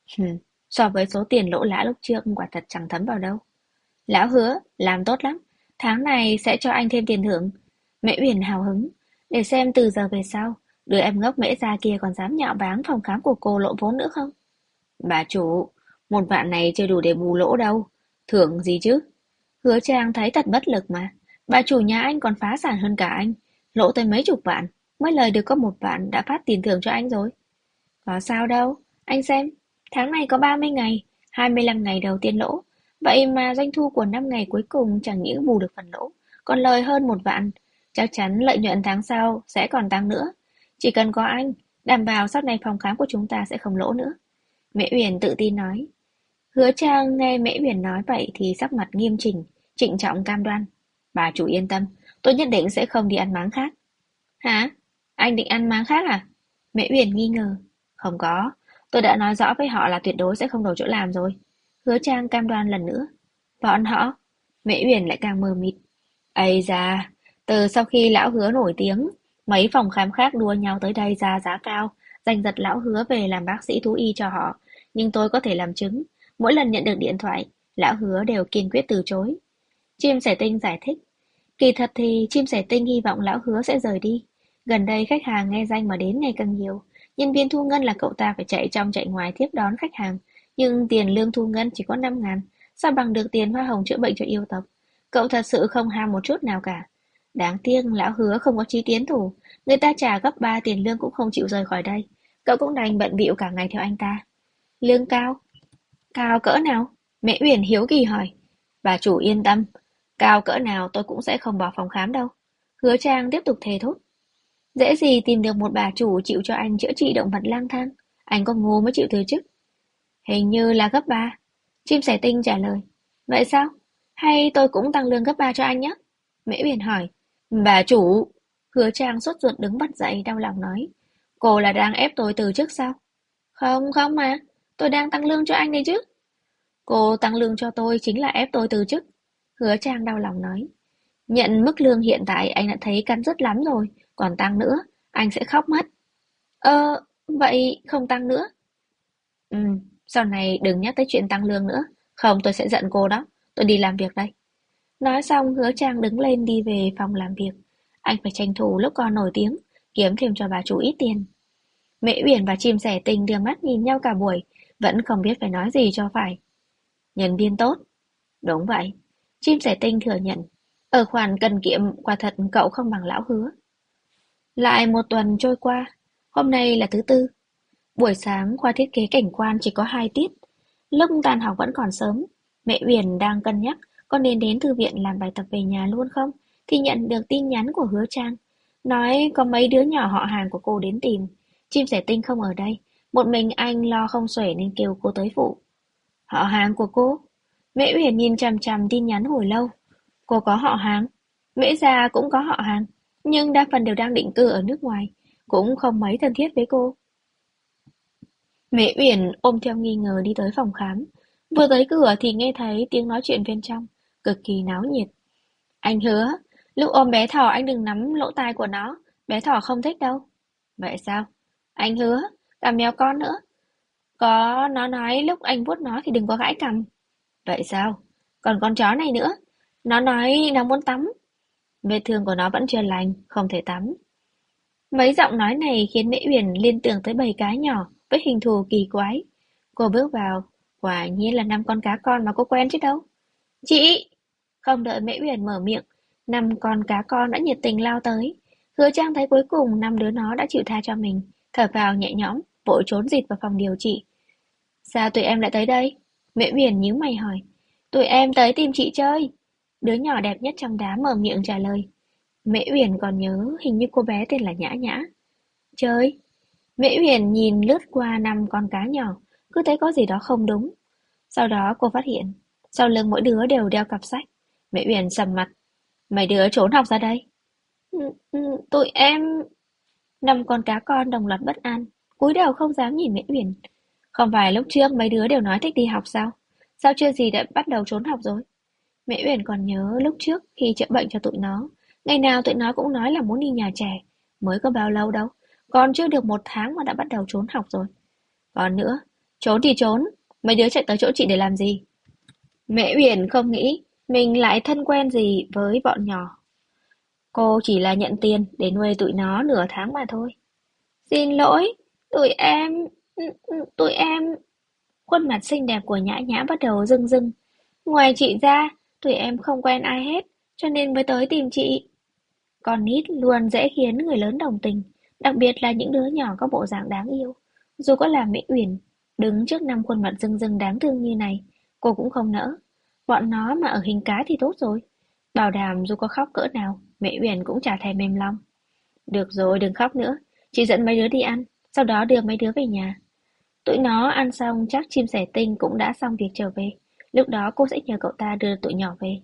So với số tiền lỗ lã lúc trước quả thật chẳng thấm vào đâu. Lão hứa, làm tốt lắm. Tháng này sẽ cho anh thêm tiền thưởng. Mễ Uyển hào hứng. Để xem từ giờ về sau, đứa em ngốc Mễ gia kia còn dám nhạo báng phòng khám của cô lộ vốn nữa không? Bà chủ, 1 vạn này chưa đủ để bù lỗ đâu. Thưởng gì chứ? Hứa Trang thấy thật bất lực mà. Bà chủ nhà anh còn phá sản hơn cả anh. Lỗ tới mấy chục vạn. Mới lời được có 1 vạn đã phát tiền thưởng cho anh rồi. Có sao đâu. Anh xem. Tháng này có 30 ngày. 25 ngày đầu tiên lỗ. Vậy mà doanh thu của 5 ngày cuối cùng chẳng những bù được phần lỗ. Còn lời hơn 1 vạn. Chắc chắn lợi nhuận tháng sau sẽ còn tăng nữa. Chỉ cần có anh, đảm bảo sau này phòng khám của chúng ta sẽ không lỗ nữa. Mễ Uyển tự tin nói. Hứa Trang nghe Mễ Uyển nói vậy thì sắc mặt nghiêm chỉnh, trịnh trọng cam đoan. Bà chủ yên tâm, tôi nhất định sẽ không đi ăn máng khác. Hả? Anh định ăn máng khác à? Mễ Uyển nghi ngờ. Không có, tôi đã nói rõ với họ là tuyệt đối sẽ không đổi chỗ làm rồi. Hứa Trang cam đoan lần nữa. Bọn họ? Mễ Uyển lại càng mờ mịt. Ây da, từ sau khi lão Hứa nổi tiếng, mấy phòng khám khác đua nhau tới đây ra giá cao, giành giật lão Hứa về làm bác sĩ thú y cho họ. Nhưng tôi có thể làm chứng, mỗi lần nhận được điện thoại, lão Hứa đều kiên quyết từ chối. Chim sẻ tinh giải thích. Kỳ thật thì chim sẻ tinh hy vọng lão Hứa sẽ rời đi. Gần đây khách hàng nghe danh mà đến ngày càng nhiều. Nhân viên thu ngân là cậu ta phải chạy trong chạy ngoài tiếp đón khách hàng. Nhưng tiền lương thu ngân chỉ có 5.000. Sao bằng được tiền hoa hồng chữa bệnh cho yêu tộc? Cậu thật sự không ham một chút nào cả. Đáng tiếc lão Hứa không có chí tiến thủ. Người ta trả gấp 3 tiền lương cũng không chịu rời khỏi đây. Cậu cũng đành bận bịu cả ngày theo anh ta. Lương cao? Cao cỡ nào? Mẹ Uyển hiếu kỳ hỏi. Bà chủ yên tâm. Cao cỡ nào tôi cũng sẽ không bỏ phòng khám đâu. Hứa Trang tiếp tục thề thốt. Dễ gì tìm được một bà chủ chịu cho anh chữa trị động vật lang thang. Anh có ngu mới chịu từ chức. Hình như là gấp 3. Chim sẻ tinh trả lời. Vậy sao? Hay tôi cũng tăng lương gấp 3 cho anh nhé? Mễ Uyển hỏi. Bà chủ. Hứa Trang sốt ruột đứng bật dậy đau lòng nói. Cô là đang ép tôi từ chức sao? Không không mà. Tôi đang tăng lương cho anh đây chứ. Cô tăng lương cho tôi chính là ép tôi từ chức. Hứa Trang đau lòng nói. Nhận mức lương hiện tại anh đã thấy cắn rứt lắm rồi. Còn tăng nữa, anh sẽ khóc mất. Vậy không tăng nữa. Ừ, sau này đừng nhắc tới chuyện tăng lương nữa. Không tôi sẽ giận cô đó. Tôi đi làm việc đây. Nói xong Hứa Trang đứng lên đi về phòng làm việc. Anh phải tranh thủ lúc còn nổi tiếng. kiếm thêm cho bà chủ ít tiền. Mễ Uyển và chim sẻ tinh đưa mắt nhìn nhau cả buổi, vẫn không biết phải nói gì cho phải. Nhân viên tốt. Đúng vậy. Chim sẻ tinh thừa nhận. Ở khoản cần kiệm, quả thật cậu không bằng lão Hứa. Lại một tuần trôi qua. Hôm nay là thứ tư. Buổi sáng khoa thiết kế cảnh quan chỉ có 2 tiết. Lúc tan học vẫn còn sớm. Mẹ Uyển đang cân nhắc có nên đến thư viện làm bài tập về nhà luôn không, thì nhận được tin nhắn của Hứa Trang. Nói có mấy đứa nhỏ họ hàng của cô đến tìm. Chim sẻ tinh không ở đây. Một mình anh lo không xuể nên kêu cô tới phụ. Họ hàng của cô? Mễ Uyển nhìn chằm chằm tin nhắn hồi lâu. Cô có họ hàng? Mễ gia cũng có họ hàng, nhưng đa phần đều đang định cư ở nước ngoài, cũng không mấy thân thiết với cô. Mễ Uyển ôm theo nghi ngờ đi tới phòng khám. Vừa tới cửa thì nghe thấy tiếng nói chuyện bên trong, cực kỳ náo nhiệt. Anh hứa, lúc ôm bé thỏ anh đừng nắm lỗ tai của nó, bé thỏ không thích đâu. Vậy sao? Anh hứa, cả mèo con nữa. Có nó nói lúc anh vuốt nó thì đừng có gãi cằm. Vậy sao? Còn con chó này nữa, nó nói nó muốn tắm. Vết thương của nó vẫn chưa lành, không thể tắm. Mấy giọng nói này khiến Mễ Uyển liên tưởng tới bầy cá nhỏ với hình thù kỳ quái. Cô bước vào, quả nhiên là 5 con cá con mà cô quen chứ đâu. Chị! Không đợi Mễ Uyển mở miệng, 5 con cá con đã nhiệt tình lao tới. Hứa Trang thấy cuối cùng 5 đứa nó đã chịu tha cho mình, thở vào nhẹ nhõm, vội trốn rịt vào phòng điều trị. Sao tụi em lại tới đây? Mễ Uyển nhíu mày hỏi. Tụi em tới tìm chị chơi. Đứa nhỏ đẹp nhất trong đám mở miệng trả lời. Mễ Uyển còn nhớ hình như cô bé tên là Nhã Nhã. Chơi. Mễ Uyển nhìn lướt qua 5 con cá nhỏ, cứ thấy có gì đó không đúng. Sau đó cô phát hiện, sau lưng mỗi đứa đều đeo cặp sách. Mễ Uyển sầm mặt. Mấy đứa trốn học ra đây. "Ừ, tụi em... 5 con cá con đồng loạt bất an, cúi đầu không dám nhìn Mễ Uyển. Không phải lúc trước mấy đứa đều nói thích đi học sao? Sao chưa gì đã bắt đầu trốn học rồi? Mễ Uyển còn nhớ lúc trước khi chữa bệnh cho tụi nó, ngày nào tụi nó cũng nói là muốn đi nhà trẻ, mới có bao lâu đâu, còn chưa được 1 tháng mà đã bắt đầu trốn học rồi. Còn nữa, trốn thì trốn, mấy đứa chạy tới chỗ chị để làm gì? Mễ Uyển không nghĩ mình lại thân quen gì với bọn nhỏ. Cô chỉ là nhận tiền để nuôi tụi nó nửa tháng mà thôi. Xin lỗi, tụi em, tụi em... Khuôn mặt xinh đẹp của Nhã Nhã bắt đầu rưng rưng. Ngoài chị ra, tụi em không quen ai hết, cho nên mới tới tìm chị. Con nít luôn dễ khiến người lớn đồng tình, đặc biệt là những đứa nhỏ có bộ dạng đáng yêu. Dù có là Mỹ Uyển, đứng trước 5 khuôn mặt rưng rưng đáng thương như này, cô cũng không nỡ. Bọn nó mà ở hình cá thì tốt rồi. Bảo đảm dù có khóc cỡ nào, Mỹ Uyển cũng chả thèm mềm lòng. Được rồi, đừng khóc nữa. Chị dẫn mấy đứa đi ăn, sau đó đưa mấy đứa về nhà. Tụi nó ăn xong chắc chim sẻ tinh cũng đã xong việc trở về. Lúc đó cô sẽ nhờ cậu ta đưa tụi nhỏ về.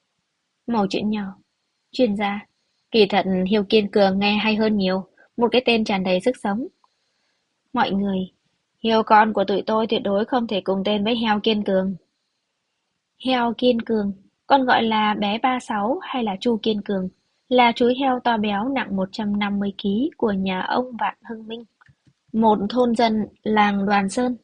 Mẩu chuyện nhỏ. Chuyên gia. Kỳ thật Hiếu Kiên Cường nghe hay hơn nhiều. Một cái tên tràn đầy sức sống. Mọi người. Hiếu con của tụi tôi tuyệt đối không thể cùng tên với Heo Kiên Cường. Heo Kiên Cường, còn gọi là bé 36 hay là Chu Kiên Cường, là chú heo to béo nặng 150 kg của nhà ông Vạn Hưng Minh, một thôn dân làng Đoàn Sơn,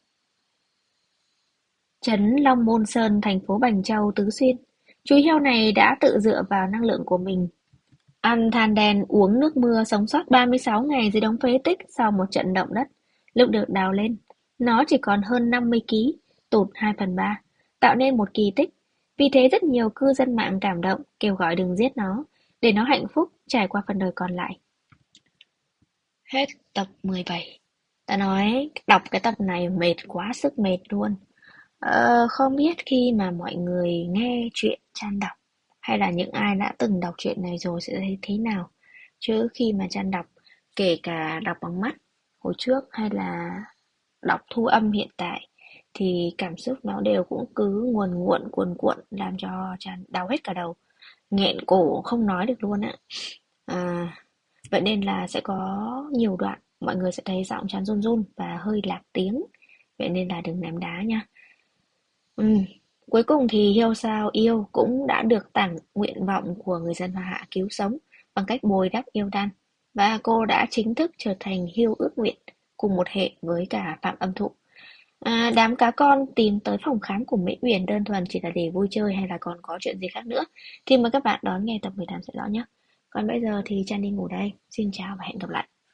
trấn Long Môn Sơn, thành phố Bành Châu, Tứ Xuyên. Chú heo này đã tự dựa vào năng lượng của mình, ăn than đen, uống nước mưa, sống sót 36 ngày dưới đống phế tích sau một trận động đất. Lúc được đào lên, nó chỉ còn hơn 50 kg, tụt 2/3, tạo nên một kỳ tích. Vì thế rất nhiều cư dân mạng cảm động, kêu gọi đừng giết nó, để nó hạnh phúc trải qua phần đời còn lại. Hết tập 17. Ta nói đọc cái tập này mệt quá sức mệt luôn. Không biết khi mà mọi người nghe chuyện Chan đọc hay là những ai đã từng đọc truyện này rồi sẽ thấy thế nào. Chứ khi mà Chan đọc, kể cả đọc bằng mắt hồi trước hay là đọc thu âm hiện tại, thì cảm xúc nó đều cũng cứ nguồn nguộn cuồn cuộn làm cho Chan đau hết cả đầu. Nghẹn cổ không nói được luôn ạ. À, vậy nên là sẽ có nhiều đoạn mọi người sẽ thấy giọng Chan run run và hơi lạc tiếng. Vậy nên là đừng ném đá nha. Cuối cùng thì Hiêu Sao Yêu cũng đã được tặng nguyện vọng của người dân Hoa Hạ cứu sống bằng cách bồi đắp yêu đan, và cô đã chính thức trở thành Hiêu ước nguyện cùng một hệ với cả Phạm Âm Thụ. Đám cá con tìm tới phòng khám của Mỹ Uyển đơn thuần chỉ là để vui chơi hay là còn có chuyện gì khác nữa thì mời các bạn đón nghe tập 18 sẽ rõ nhé. Còn bây giờ thì Chan đi ngủ đây. Xin chào và hẹn gặp lại.